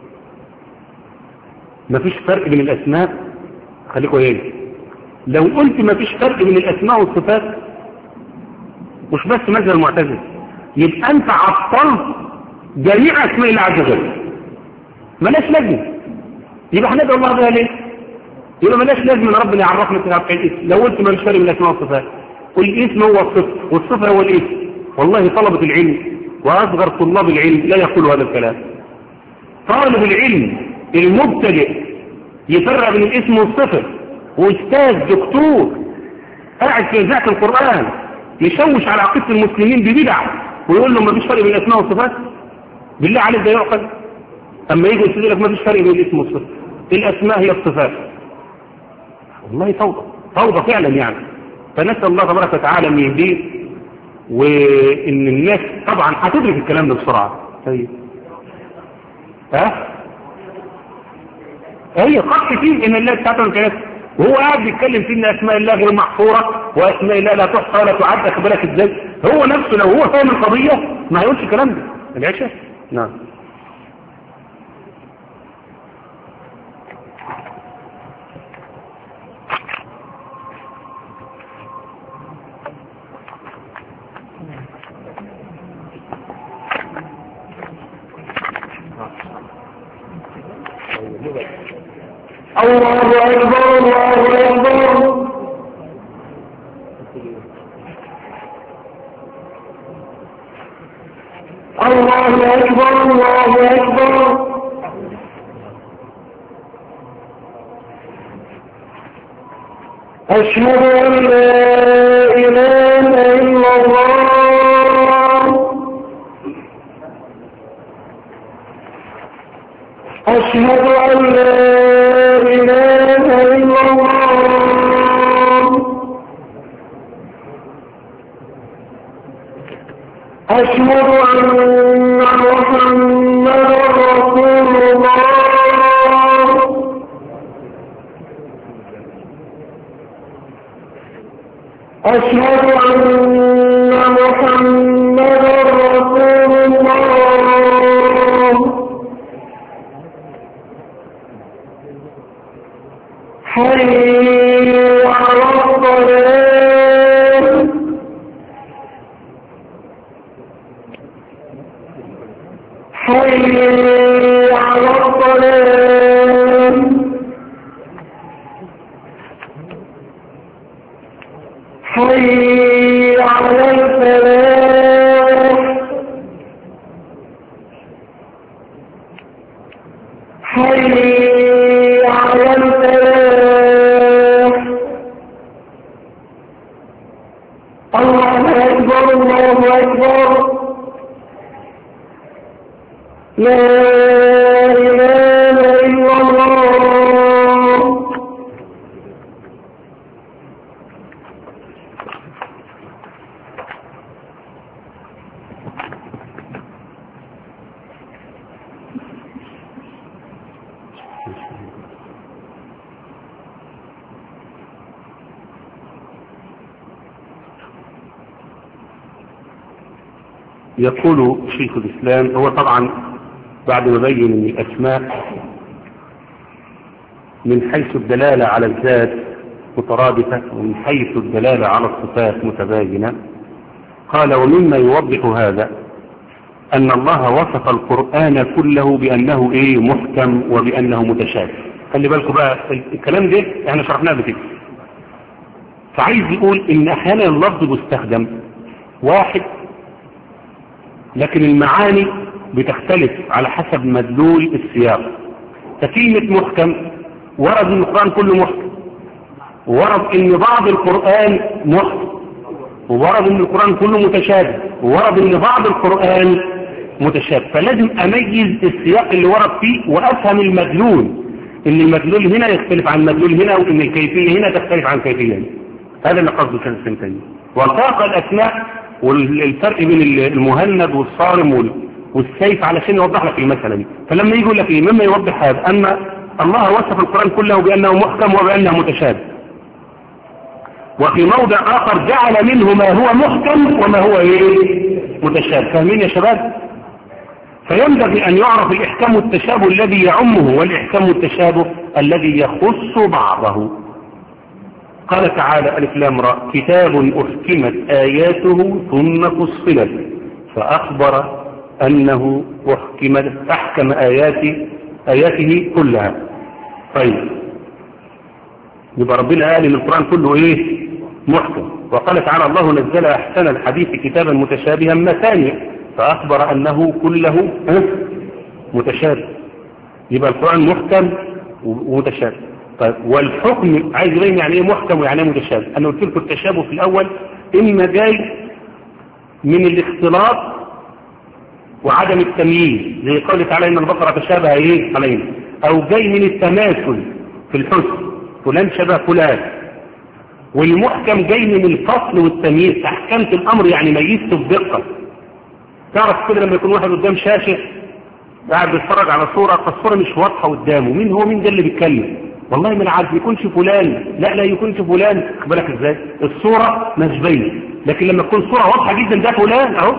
ما فيش فرق بين الأسماء، خليكوا ايه، لو قلت ما فيش فرق بين الأسماء والصفات مش بس مذهب المعتزلة، يبقى أنت عطلت جميع أسماء الله عز وجل، ملاش لازمة. يبقى هندعو الله بها ليه؟ يبقى ملاش لازمة ان ربنا يعرفنا في الاسم. لو قلت ما فيش فرق بين الأسماء والصفات، قل الاسم هو الصفة والصفة هو الاسم. والله طلبة العلم وأصغر طلاب العلم لا يقول هذا الكلام. طالب العلم المبتدئ يفرق بين الاسم والصفة، واستاذ دكتور قاعد في إذاعة القرآن يشوش على عقيدة المسلمين ببدع ويقول لهم ما فيش فرق بين الاسماء والصفات؟ بالله عليك ده يعقل؟ اما يجي يقول لك ما فيش فرق بين الاسم والصفة، الاسماء هي الصفات. والله فوضى، فوضى فعلا يعني. فنسأل الله تبارك وتعالى ان يهديه، وان الناس طبعا هتدرك الكلام ده بسرعه. طيب ها هي قصد فيه ان الله تعالى الكلام، وهو قاعد بيتكلم فيه ان اسماء الله غير محصوره واسماء الله لا تحصى ولا تعد. اخد بالك ازاي؟ هو نفسه لو هو فاهم القضيه ما هيقولش الكلام ده. العشاء نعم. الله أكبر الله أكبر الله أكبر الله أكبر أشهد أن لا إله إلا الله أشهد أن لا إله إلا الله أشهد أن محمدا رسول الله أشهد أن محمدا رسول الله حي على الصلاة حي على الصلاة حي على الفلاح حي على الفلاح الله أكبر الله أكبر لا إله إلا الله. يقول شيخ الإسلام، هو طبعا بعد ما بين ان الأسماء من حيث الدلالة على الذات مترادفة ومن حيث الدلالة على الصفات متباينة، قال ومما يوضح هذا أن الله وصف القرآن كله بأنه إيه محكم وبأنه متشابه. خلي بالكم بقى الكلام ده احنا شرحناه بكده. فعايز يقول إن أحيانا اللفظ بيستخدم واحد لكن المعاني بتختلف على حسب مدلول السياق. فكلمة محكم ورد ان القرآن كله محكم، وورد ان بعض القرآن محكم، وورد ان القرآن كله متشابه، وورد ان بعض القرآن متشابه. فلازم اميز السياق اللي ورد فيه وافهم المدلول، ان المدلول هنا يختلف عن المدلول هنا، وان الكيفية هنا تختلف عن الكيفية هنا. هذا اللي قصده كان السنتين. وطاق الاسماء والفرق بين المهند والصارم والسيف علشان يوضح لك المسألة دي. فلما يجي يقول لك ايه مما يوضح هذا ان الله وصف القرآن كله بأنه محكم وبأنه متشابه، وفي موضع آخر جعل منه ما هو محكم وما هو ايه متشابه. فاهمين يا شباب؟ فينبغي أن يعرف الإحكام والتشابه الذي يعمه، والإحكام والتشابه الذي يخص بعضه. قال تعالى ألف لام را كتاب أحكمت آياته ثم فصلت فأخبر أنه أحكمت أحكم آياته آياته كلها. طيب يبقى ربنا قال ان القرآن كله ايه محكم. وقال تعالى الله نزل احسن الحديث كتابا متشابها مثانية فاخبر انه كله متشابه. يبقى القرآن محكم ومتشابه. طيب والحكم عايز يبين يعني ايه محكم ويعني ايه متشابه. انا قلت لكم التشابه في الاول اما جاي من الاختلاط وعدم التمييز زي قوله تعالى ان البقرة تشابه ايه علينا، او جاي من التماثل في الحسن فلان شبه فلان. والمحكم جاي من الفصل والتمييز، احكمت الامر يعني ميزته بدقة. تعرف كده لما يكون واحد قدام شاشة قاعد بيتفرج على صورة فالصورة مش واضحة قدامه، مين هو مين ده اللي بيتكلم؟ والله من عاد يكونش فلان، لا لا يكونش فلان. بالك ازاي الصورة مش باينه، لكن لما تكون صورة واضحة جدا ده فلان اهو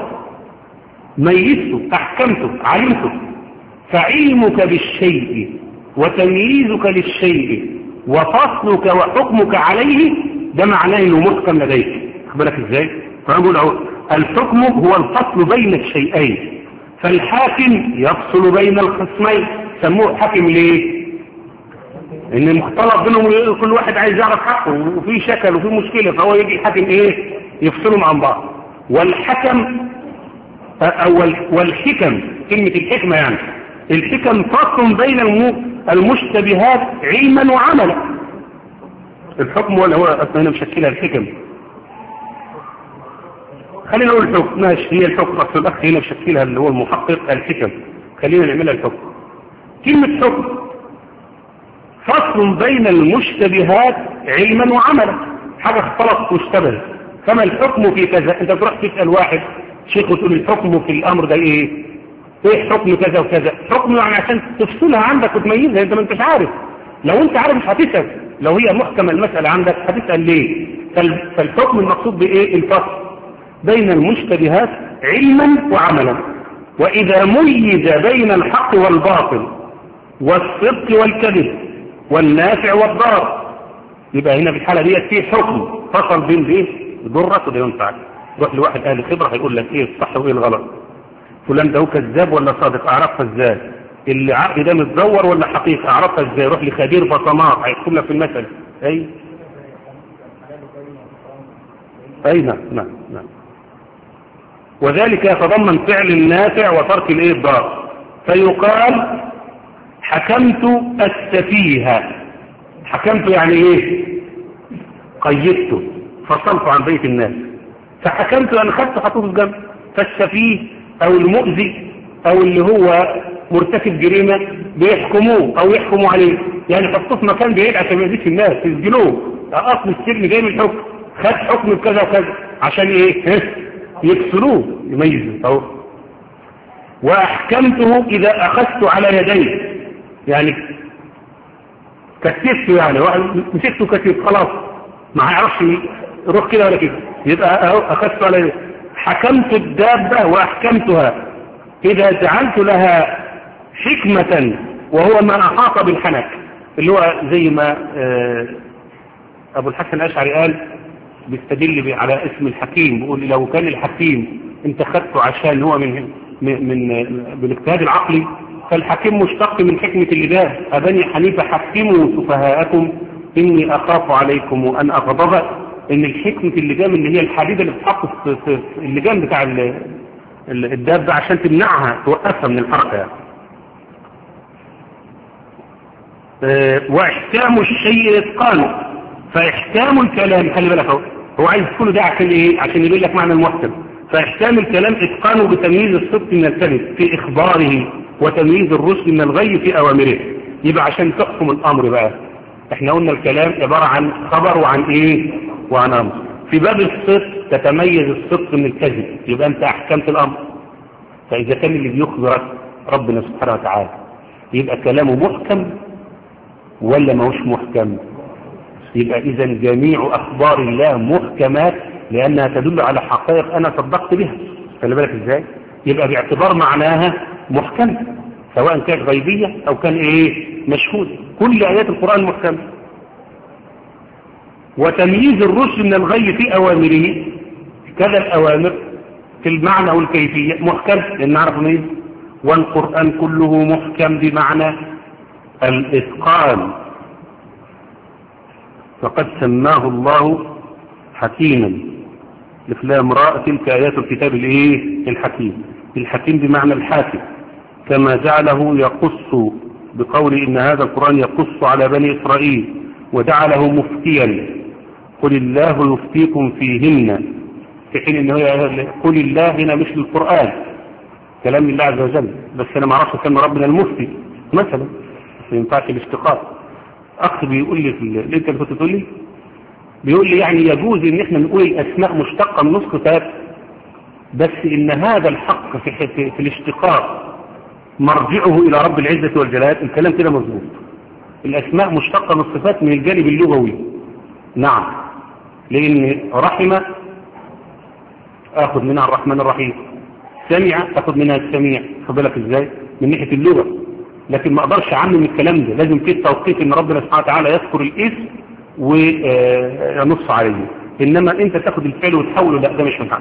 ميزته احكمته علمته. فعلمك بالشيء وتمييزك للشيء وفصلك وحكمك عليه ده معناه انه محكم لديك. بالك ازاي؟ فنقول اهو الحكم هو الفصل بين الشيئين، فالحاكم يفصل بين الخصمين. سموه حاكم ليه؟ ان المختلط بينهم كل واحد عايز يعرف حقه وفي شكل وفي مشكلة، فهو يجي حاكم ايه يفصلهم عن بعض. والحكم أو والحكم كلمة الحكمة يعني الحكم فصل بين المشتبهات علما وعملا. الحكم ولا هو أصلا مشكلها الحكم؟ خلينا نقول الحكم ماشي، هي الحكم أصل الأخ هنا مشكلها اللي هو المحقق الحكم، خلينا نعملها الحكم. كلمة حكم فصل بين المشتبهات علما وعملا، حاجة اختلط واشتبه. كما الحكم في كذا، انت تروح تسأل واحد شيخ وتقول الحكم في الامر ده ايه ايه حكم كذا وكذا، حكم يعني عشان تفصلها عندك وتميزها، انت ما انتش عارف. لو انت عارف مش هتسأل، لو هي محكمة المسألة عندك هتسأل ليه. فالحكم المقصود بايه الفصل بين المشتبهات علما وعملا. واذا ميز بين الحق والباطل والصدق والكذب والنافع والضار يبقى هنا في الحالة دي في حكم فصل بين ايه ضرك وده ينفعك. روح لواحد اهل خبرة هيقول لك ايه الصح وايه الغلط، فلان ده هو كذاب ولا صادق اعرفها ازاي، اللي عقد ده متزور ولا حقيقة اعرفها ازاي. روح لخبير بصمات هيحكم لك في المثل. اي اي نعم نعم نعم. وذلك يتضمن فعل النافع وترك الايه الضار. فيقال حكمت السفيهة، حكمت يعني ايه قيدته فصلته عن بيت الناس. فحكمت أن خدته حطوه في جنب. فالسفيه أو المؤذي أو اللي هو مرتكب جريمة بيحكموه أو يحكموا عليه، يعني حطوه في مكان بعيد عشان ما يأذيش الناس يسجنوه. أصل السجن جاي من الحكم، خد حكم بكذا وكذا عشان إيه يفصلوه يميزوا أهو. وأحكمته إذا أخذت على يديه، يعني كتفته، يعني مسكته كتف خلاص ما هيعرفش يروح كده ولا كده، يبقى اهو اخذته على حكمت الدابة وأحكمتها إذا جعلت لها حكمة وهو ما أحاط بالحنك، اللي هو زي ما أبو الحسن الأشعري قال بيستدل على اسم الحكيم، بيقول لو كان الحكيم انت خدته عشان هو من من, من بالاجتهاد العقلي، فالحكيم مشتق من حكمة اللجام. أبني حنيفة حكموا سفهاءكم إني أخاف عليكم وأن أغضب، إن الحكمة اللجام اللي هي الحديدة اللي بتحط في اللجام بتاع الدابة عشان تمنعها توقفها من الحركة يعني. أه واحكام الشيء إتقانه، فاحكام الكلام خلي بالك هو هو عايز كله ده عشان إيه؟ عشان يقول لك معنى المحكم. فاحكام الكلام إتقانه بتمييز الصدق من الكذب في إخباره وتمييز الرشد من الغي في أوامره. يبقى عشان تحكم الأمر بقى احنا قلنا الكلام عبارة عن خبر وعن ايه وعن امر. في باب الصدق تتميز الصدق من الكذب، يبقى انت احكمت الامر. فاذا كان اللي بيخبرك ربنا سبحانه وتعالى يبقى كلامه محكم ولا ما هوش محكم؟ يبقى اذا جميع اخبار الله محكمات لانها تدل على حقائق انا صدقت بها. خلي بالك ازاي؟ يبقى باعتبار معناها محكم سواء كانت غيبية او كان ايه مشهود. كل ايات القرآن محكمة. وتمييز الرشد من الغي في اوامره كذا الاوامر في المعنى والكيفية محكم لان نعرف منه. والقرآن كله محكم بمعنى الاتقان، فقد سماه الله حكيما. لفلام راء تلك ايات الكتاب الايه الحكيم. الحكيم بمعنى الحاكم، كما جعله يقص بقول إن هذا القرآن يقص على بني إسرائيل وجعله مفتيا. قل الله يفتيكم فيهن، في حين إنه قل الله هنا مش للقرآن، كلام الله عز وجل. بس أنا ما أعرفش كلمة ربنا المفتي مثلا، ما ينفعش الاشتقاق. أخ بيقول لي في اللي أنت كنت تقول لي، بيقول لي يعني يجوز إن إحنا نقول الأسماء مشتقة من نص كتاب، بس إن هذا الحق في, في, في الاشتقاق مرجعه إلى رب العزة والجلال. الكلام كده مظبوط. الأسماء مشتقة من الصفات من الجانب اللغوي، نعم، لأن رحمة أخذ منها الرحمن الرحيم، سمع أخذ منها السميع، خد بالك إزاي من ناحية اللغة. لكن ما أقدرش أعمم الكلام ده، لازم في التوقيت إن ربنا سبحانه وتعالى يذكر الاسم وينص عليه. إنما أنت تأخذ الفعل وتحوله، لا ده مش منفع.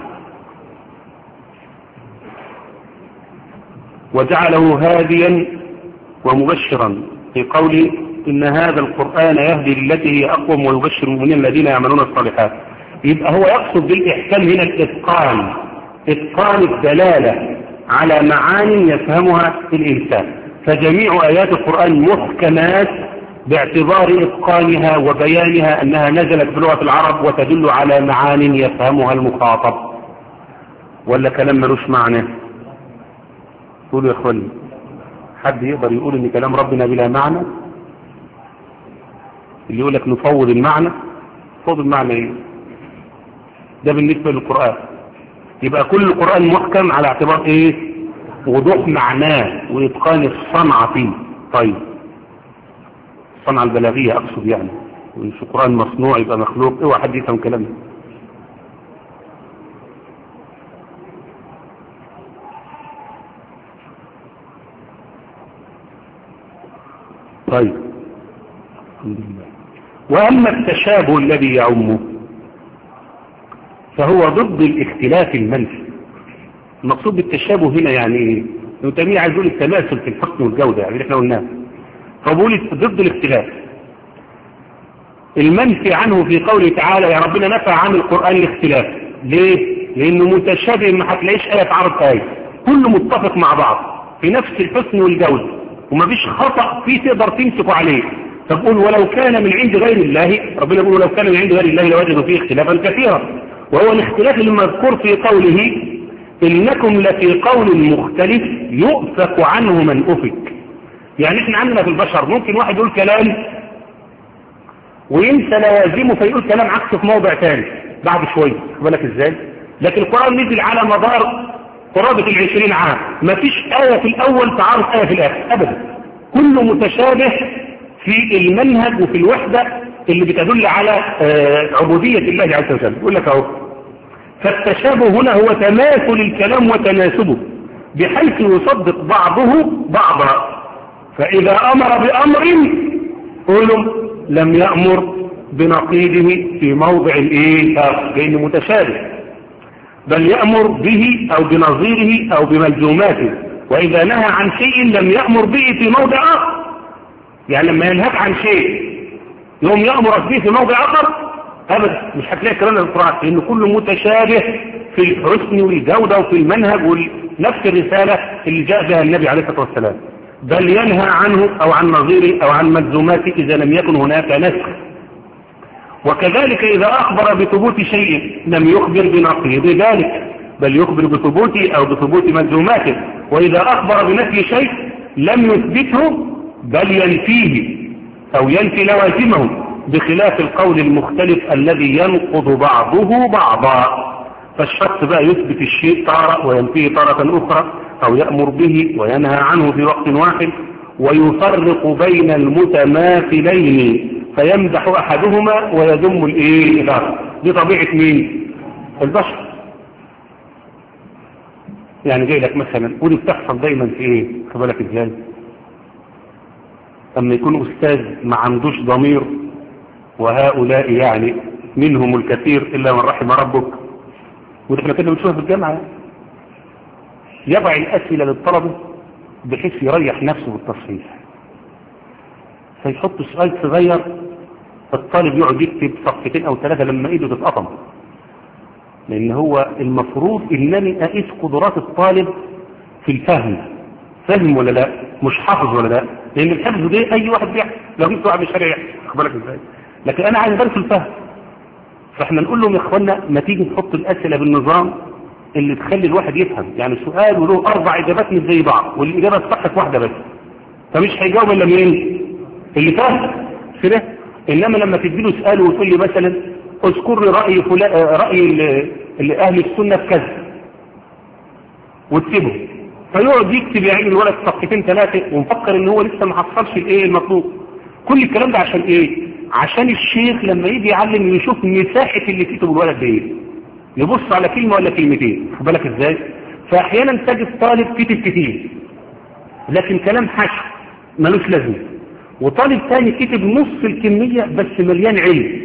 وجعله هاديا ومبشرا في قوله إن هذا القرآن يهدي للتي هي أقوم ويبشر المؤمنين الذين يعملون الصالحات. يبقى هو يقصد بالإحكام هنا الإتقان، إتقان الدلالة على معاني يفهمها الإنسان. فجميع آيات القرآن محكمات باعتبار إتقانها وبيانها أنها نزلت بلغة العرب وتدل على معاني يفهمها المخاطب. ولا كلام ملوش معنى؟ قولوا يا اخواني، حد يقدر يقول ان كلام ربنا بلا معنى؟ اللي يقول لك نفوض المعنى، فوض المعنى ايه؟ ده بالنسبة للقرآن. يبقى كل القرآن محكم على اعتبار ايه؟ وضوح معناه واتقان الصنعة فيه. طيب الصنعة البلاغية اقصد يعني، وان القرآن مصنوع يبقى مخلوق، اوعى حد يفهم كلامه. طيب الحمد لله. وأما التشابه الذي يعمه فهو ضد الاختلاف المنفي. المقصود بالتشابه هنا يعني ايه؟ ابن تيمية عايز يقول التماثل في الحسن والجودة يعني اللي احنا قلناه، فبقول ضد الاختلاف المنفي عنه في قوله تعالى. يا ربنا نفى عن القرآن الاختلاف ليه؟ لأنه متشابه، ما هتلاقيش آية تعرض آية، كله متفق مع بعض في نفس الحسن والجودة ومفيش خطأ فيه تقدر تمسكه عليه. فبقول ولو كان من عند غير الله، ربنا يقول ولو كان من عند غير الله لوجدوا فيه اختلافا كثيرا. وهو الاختلاف المذكور في قوله إنكم لفي قول مختلف يؤفك عنه من أفك. يعني احنا عندنا في البشر ممكن واحد يقول كلام وينسى لوازمه فيقول كلام عكسه في موضع ثاني بعد شوية، بالك ازاي؟ لكن القرآن نزل على مدار قرابة العشرين عام، ما فيش آية في الأول تعارض آية في الآخر أبدا، كله متشابه في المنهج وفي الوحدة اللي بتدل على عبودية الله عز وجل. يقول لك اهو فالتشابه هنا هو تماثل الكلام وتناسبه بحيث يصدق بعضه بعضا. فإذا أمر بأمر قولوا لم يأمر بنقيضه في موضع الايه لأنه متشابه، بل يأمر به أو بنظيره أو بملزوماته. وإذا نهى عن شيء لم يأمر به في موضع آخر، يعني لما ينهاك عن شيء يوم يأمرك به في موضع آخر أبدا مش هتلاقي كلام القرآن، لأنه كله متشابه في الحسن والجودة وفي المنهج ونفس الرسالة اللي جاء بها النبي عليه الصلاة والسلام، بل ينهى عنه أو عن نظيره أو عن ملزوماته إذا لم يكن هناك نسخ. وكذلك إذا أخبر بثبوت شيء لم يخبر بنقيض ذلك، بل يخبر بثبوته أو بثبوت ملزوماته. وإذا أخبر بنفي شيء لم يثبته بل ينفيه أو ينفي لوازمه، بخلاف القول المختلف الذي ينقض بعضه بعضا. فالشخص بقى يثبت الشيء تارة وينفيه تارة أخرى، أو يأمر به وينهى عنه في وقت واحد، ويفرق بين المتماثلين فيمدح أحدهما ويذم الإيه الآخر. دي طبيعة مين؟ البشر. يعني جاي لك مثلا ودي بتحصل دايما في إيه؟ خبالك إزاي؟ أما يكون أستاذ ما عندوش ضمير، وهؤلاء يعني منهم الكثير إلا من رحم ربك، وده احنا كده بنشوفها في الجامعة، يضع الأسئلة للطلبة بحيث يريح نفسه بالتصحيح، فيحط سؤال صغير الطالب يقعد يكتب صفحتين أو ثلاثة لما إيده تتقطم، لأن هو المفروض إنني أقيس قدرات الطالب في الفهم، فهم ولا لا، مش حافظ ولا لا، لأن الحفظ ده أي واحد بيحفظ، لو جبت واحد مش هيحفظ، خد بالك إزاي؟ لكن أنا عايز بالك في الفهم. فإحنا نقول لهم يا إخوانا ما تيجي نحط الأسئلة بالنظام اللي تخلي الواحد يفهم، يعني سؤال وله أربع إجابات مش زي بعض، والإجابة الصح واحدة بس، فمش هيجاوب إلا مين؟ اللي فاهم كده. إنما لما تديله سؤال وتقول لي مثلا اذكر لي رأي فلان، رأي اللي أهل السنة في كذا، وتسيبه فيقعد يكتب يعني الولد صفحتين ثلاثة ومفكر إن هو لسه ما حصلش الإيه المطلوب. كل الكلام ده عشان إيه؟ عشان الشيخ لما يجي يعلم يشوف مساحة اللي كتبه الولد ده إيه، يبص على كلمة ولا كلمتين، خد بالك إزاي؟ فأحيانا تجد طالب كتب كتير لكن كلام حشو ملوش لازمة، وطالب ثاني كتب نص الكمية بس مليان علم،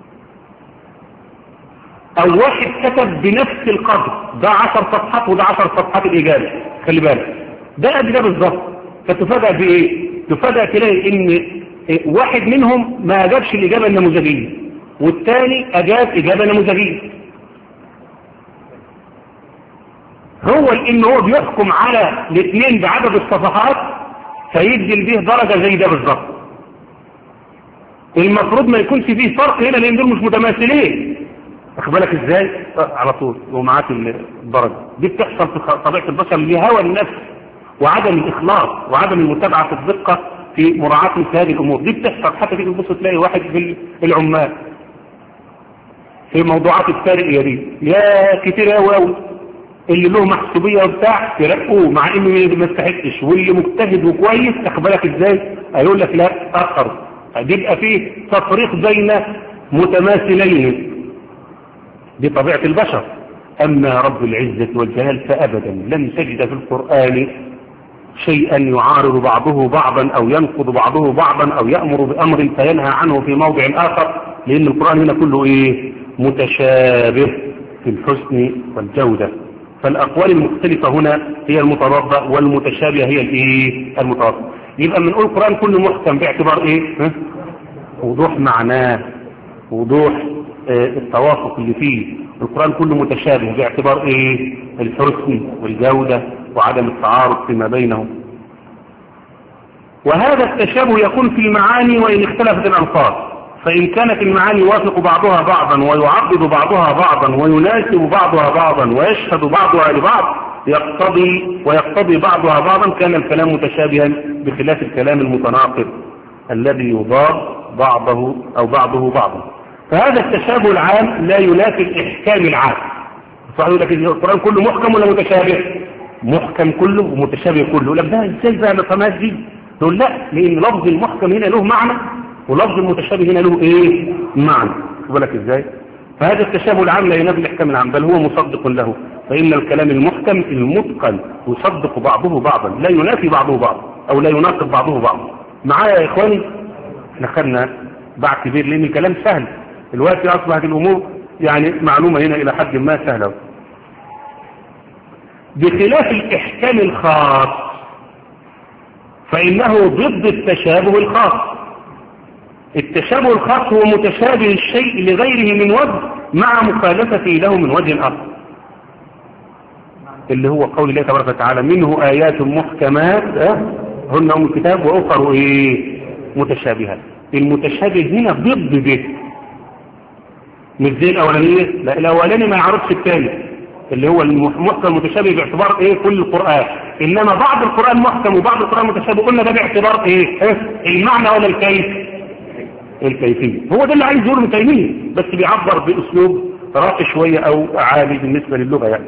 او واحد كتب بنفس القدر، ده عشر صفحات وده عشر صفحات الإجابة، خلي بالك ده قد ده بالظبط. فتفاجأ بإيه؟ تفاجأ تلاقي ان واحد منهم ما أجابش الإجابة النموذجية والثاني أجاب إجابة نموذجية. هو لأن هو بيحكم على الاثنين بعدد الصفحات فيدي به درجة زي ده بالظبط. المفروض ما يكونش فيه فرق هنا لأن دول مش متماثلين، واخد بالك ازاي؟ على طول ومعاك الدرجة دي بتحصل في طبيعة البشر لهوى النفس وعدم الإخلاص وعدم المتابعة في الدقة في مراعاة مثل هذه الأمور. دي بتحصل حتى تيجي تبص تلاقي واحد في العمال في موضوعات التاريخية دي يا كتير قوي قوي، اللي له محسوبية وبتاع ترقوه مع انه ما يستحقش، واللي مجتهد وكويس واخد بالك ازاي هيقول لك لا اخر. بيبقى فيه تفريق بين متماثلين، دي طبيعة البشر. اما رب العزة والجلال فابدا لن تجد في القرآن شيئا يعارض بعضه بعضا او ينقض بعضه بعضا او يأمر بأمر فينهى عنه في موضع اخر، لان القرآن هنا كله ايه؟ متشابه في الحسن والجودة. فالأقوال المختلفة هنا هي المتضادة والمتشابهة هي الايه؟ المتضادة. يبقى بنقول القرآن كله محكم باعتبار ايه؟ ها؟ وضوح معناه، وضوح اه التوافق اللي فيه. القرآن كله متشابه باعتبار ايه؟ الحسن والجودة وعدم التعارض فيما بينهم. وهذا التشابه يكون في المعاني وإن اختلفت الألفاظ، فإن كانت المعاني يوافق بعضها بعضا ويعضد بعضها بعضا ويناسب بعضها بعضا ويشهد بعضها لبعض يقتضي ويقتضي بعضها بعضا كان الكلام متشابها، بخلاف الكلام المتناقض الذي يضاد بعضه أو بعضه بعضا. فهذا التشابه العام لا ينافي الإحكام العام. فقالوا لك القرآن كله محكم ولا متشابه؟ محكم كله ومتشابه كله. لك ده ازاي بقى الخماس دي؟ نقول لا، لأن لفظ المحكم هنا له معنى ولفظ المتشابه هنا له ايه؟ معنى. خد بالك ازاي؟ فهذا التشابه العام لا ينافي الإحكام العام، بل هو مصدق له، فإن الكلام المحكم المتقن يصدق بعضه بعضا، لا ينافي بعضه بعضا أو لا يناقض بعضه بعضا. معايا يا إخواني؟ احنا خدنا بعد كبير لأن الكلام سهل، الوقت أصبحت الأمور يعني معلومة هنا إلى حد ما سهلة. بخلاف الإحكام الخاص فإنه ضد التشابه الخاص. التشابه الخاص هو متشابه الشيء لغيره من وجه مع مخالفته له من وجه آخر، اللي هو قول الله تبارك وتعالى منه آيات محكمات هن أم الكتاب وأخر إيه متشابهات. المتشابه هنا ضد به، مش زي الأولانية، لا الأولاني ما يعرفش الثاني اللي هو المحكم متشابه باعتبار إيه كل القرآن، إنما بعض القرآن محكم وبعض القرآن متشابه، قلنا ده باعتبار إيه المعنى ولا الكيف؟ الكيفية. هو ده اللي عايز يقوله ابن تيمية، بس بيعبر بأسلوب راقي شوية أو عالي بالنسبة للغة يعني.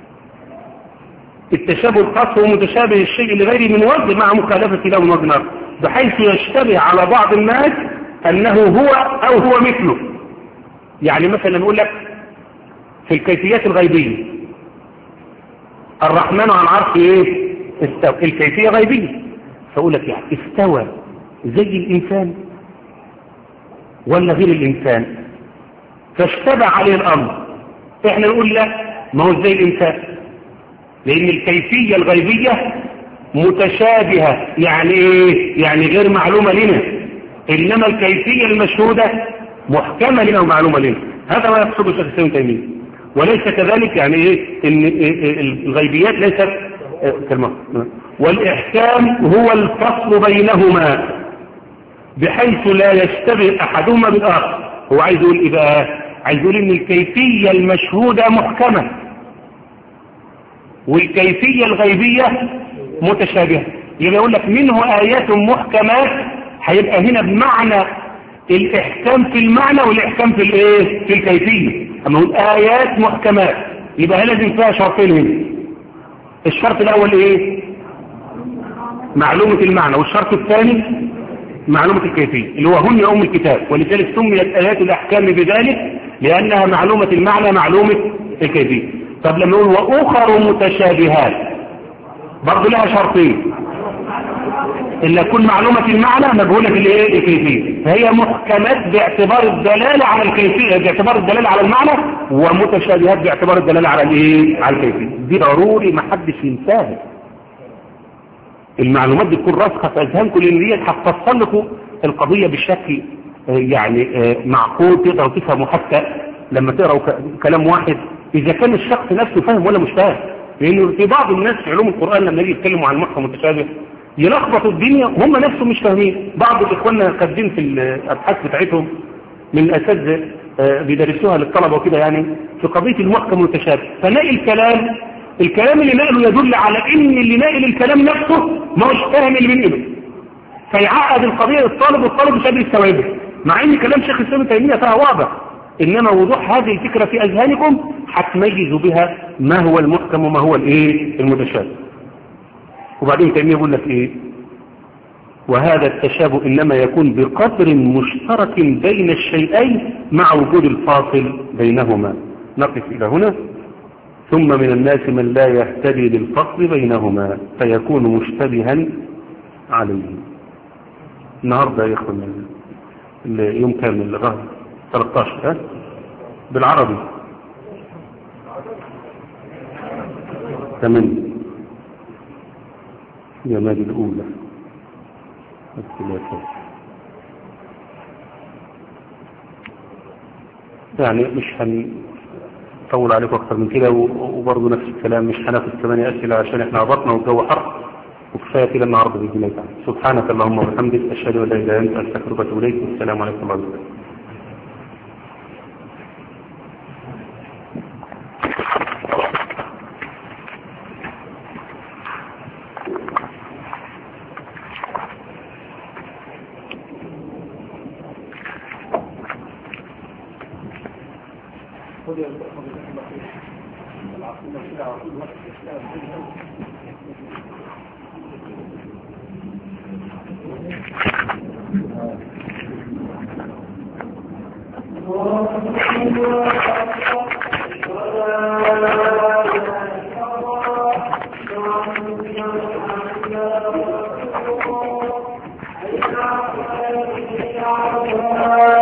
التشابه الخاص هو متشابه الشيء لغيره من وجه مع مخالفة له من وجه آخر، بحيث يشتبه على بعض الناس أنه هو أو هو مثله. يعني مثلا نقول لك في الكيفيات الغيبية الرحمن عن عرشه ايه استوى، الكيفية غيبية، فأقول لك يعني استوى زي الإنسان ولا غير الإنسان، فاشتبه عليه الأمر. احنا نقول لا ما هو زي الإنسان، لأن الكيفية الغيبية متشابهة، يعني ايه؟ يعني غير معلومة لنا، إنما الكيفية المشهودة محكمة لنا ومعلومة لنا. هذا ما يقصده الشيخ ابن تيمية. وليس كذلك يعني ايه ان الغيبيات ليست كلمة. والإحكام هو الفصل بينهما بحيث لا يشتبه أحدهما بالآخر. هو عايز يقول إيه بقى؟ عايز يقول إن الكيفية المشهودة محكمة والكيفية الغيبية متشابهة. يبقى يقول لك منه آيات محكمات، هيبقى هنا بمعنى الإحكام في المعنى والإحكام في الإيه؟ في الكيفية. أما نقول آيات محكمات يبقى لازم فيها شرطين هنا. الشرط الأول إيه؟ معلومة المعنى، والشرط الثاني معلومة الكيفية اللي هو هن أم الكتاب، ولذلك سميت آيات الأحكام بذلك لأنها معلومة المعنى معلومة الكيفية. طب لما نقول وأخر متشابهات برضو لها شرطين، إلا تكون معلومة المعنى مجهولة الايه الكيفية، فهي محكمات باعتبار الدلالة على الكيفية، باعتبار الدلالة على المعنى، ومتشابهات باعتبار الدلالة على الايه على الكيفية. دي ضروري ما حدش ينساها. المعلومات دي تكون راسخة في اذهانكم، لان دي هتفصل لكم القضية بشكل يعني معقول تقدروا تفهموا، حتى لما تقرأوا كلام واحد اذا كان الشخص نفسه فاهم ولا مش فاهم. لانه في بعض الناس في علوم القرآن لما يجي يتكلموا عن محكم متشابه يلخبطوا الدنيا هم نفسهم مش فاهمين. بعض الاخواننا كاتبين في الابحاث بتاعتهم من الاساتذه بيدرسوها للطلبه وكده يعني في قضيه المحكم والمتشابه، فنلاقي الكلام الكلام اللي نقله يدل على ان اللي ناقل الكلام نفسه ما هوش فاهم اللي بينقله، فيعقد القضيه الطالب والطالب مش قادر يستوعبها، مع ان كلام شيخ الاسلام ابن تيميه فيها واضح. انما وضوح هذه الفكره في اذهانكم هتميزوا بها ما هو المحكم وما هو الايه المتشابه. وبعدين تيمية يقول لك ايه؟ وهذا التشابه انما يكون بقدر مشترك بين الشيئين مع وجود الفاصل بينهما. نقف الى هنا. ثم من الناس من لا يهتدي للفصل بينهما فيكون مشتبها عليه. النهارده يا اخوانا اليوم كامل لغايه ثلاثة عشر ها بالعربي ثمانية جمال الأولى الثلاثة. يعني مش هنطول عليكم أكثر من كده، وبرضه نفس الكلام مش هناخد ثمانية أسئلة عشان احنا عبطنا والجو حر، وكفاية كده النهارده بإذن الله تعالى. سبحانك اللهم وبحمدك أشهد أن لا إله إلا أنت أستغفرك وأتوب إليك. والسلام عليكم ورحمة الله. الله الله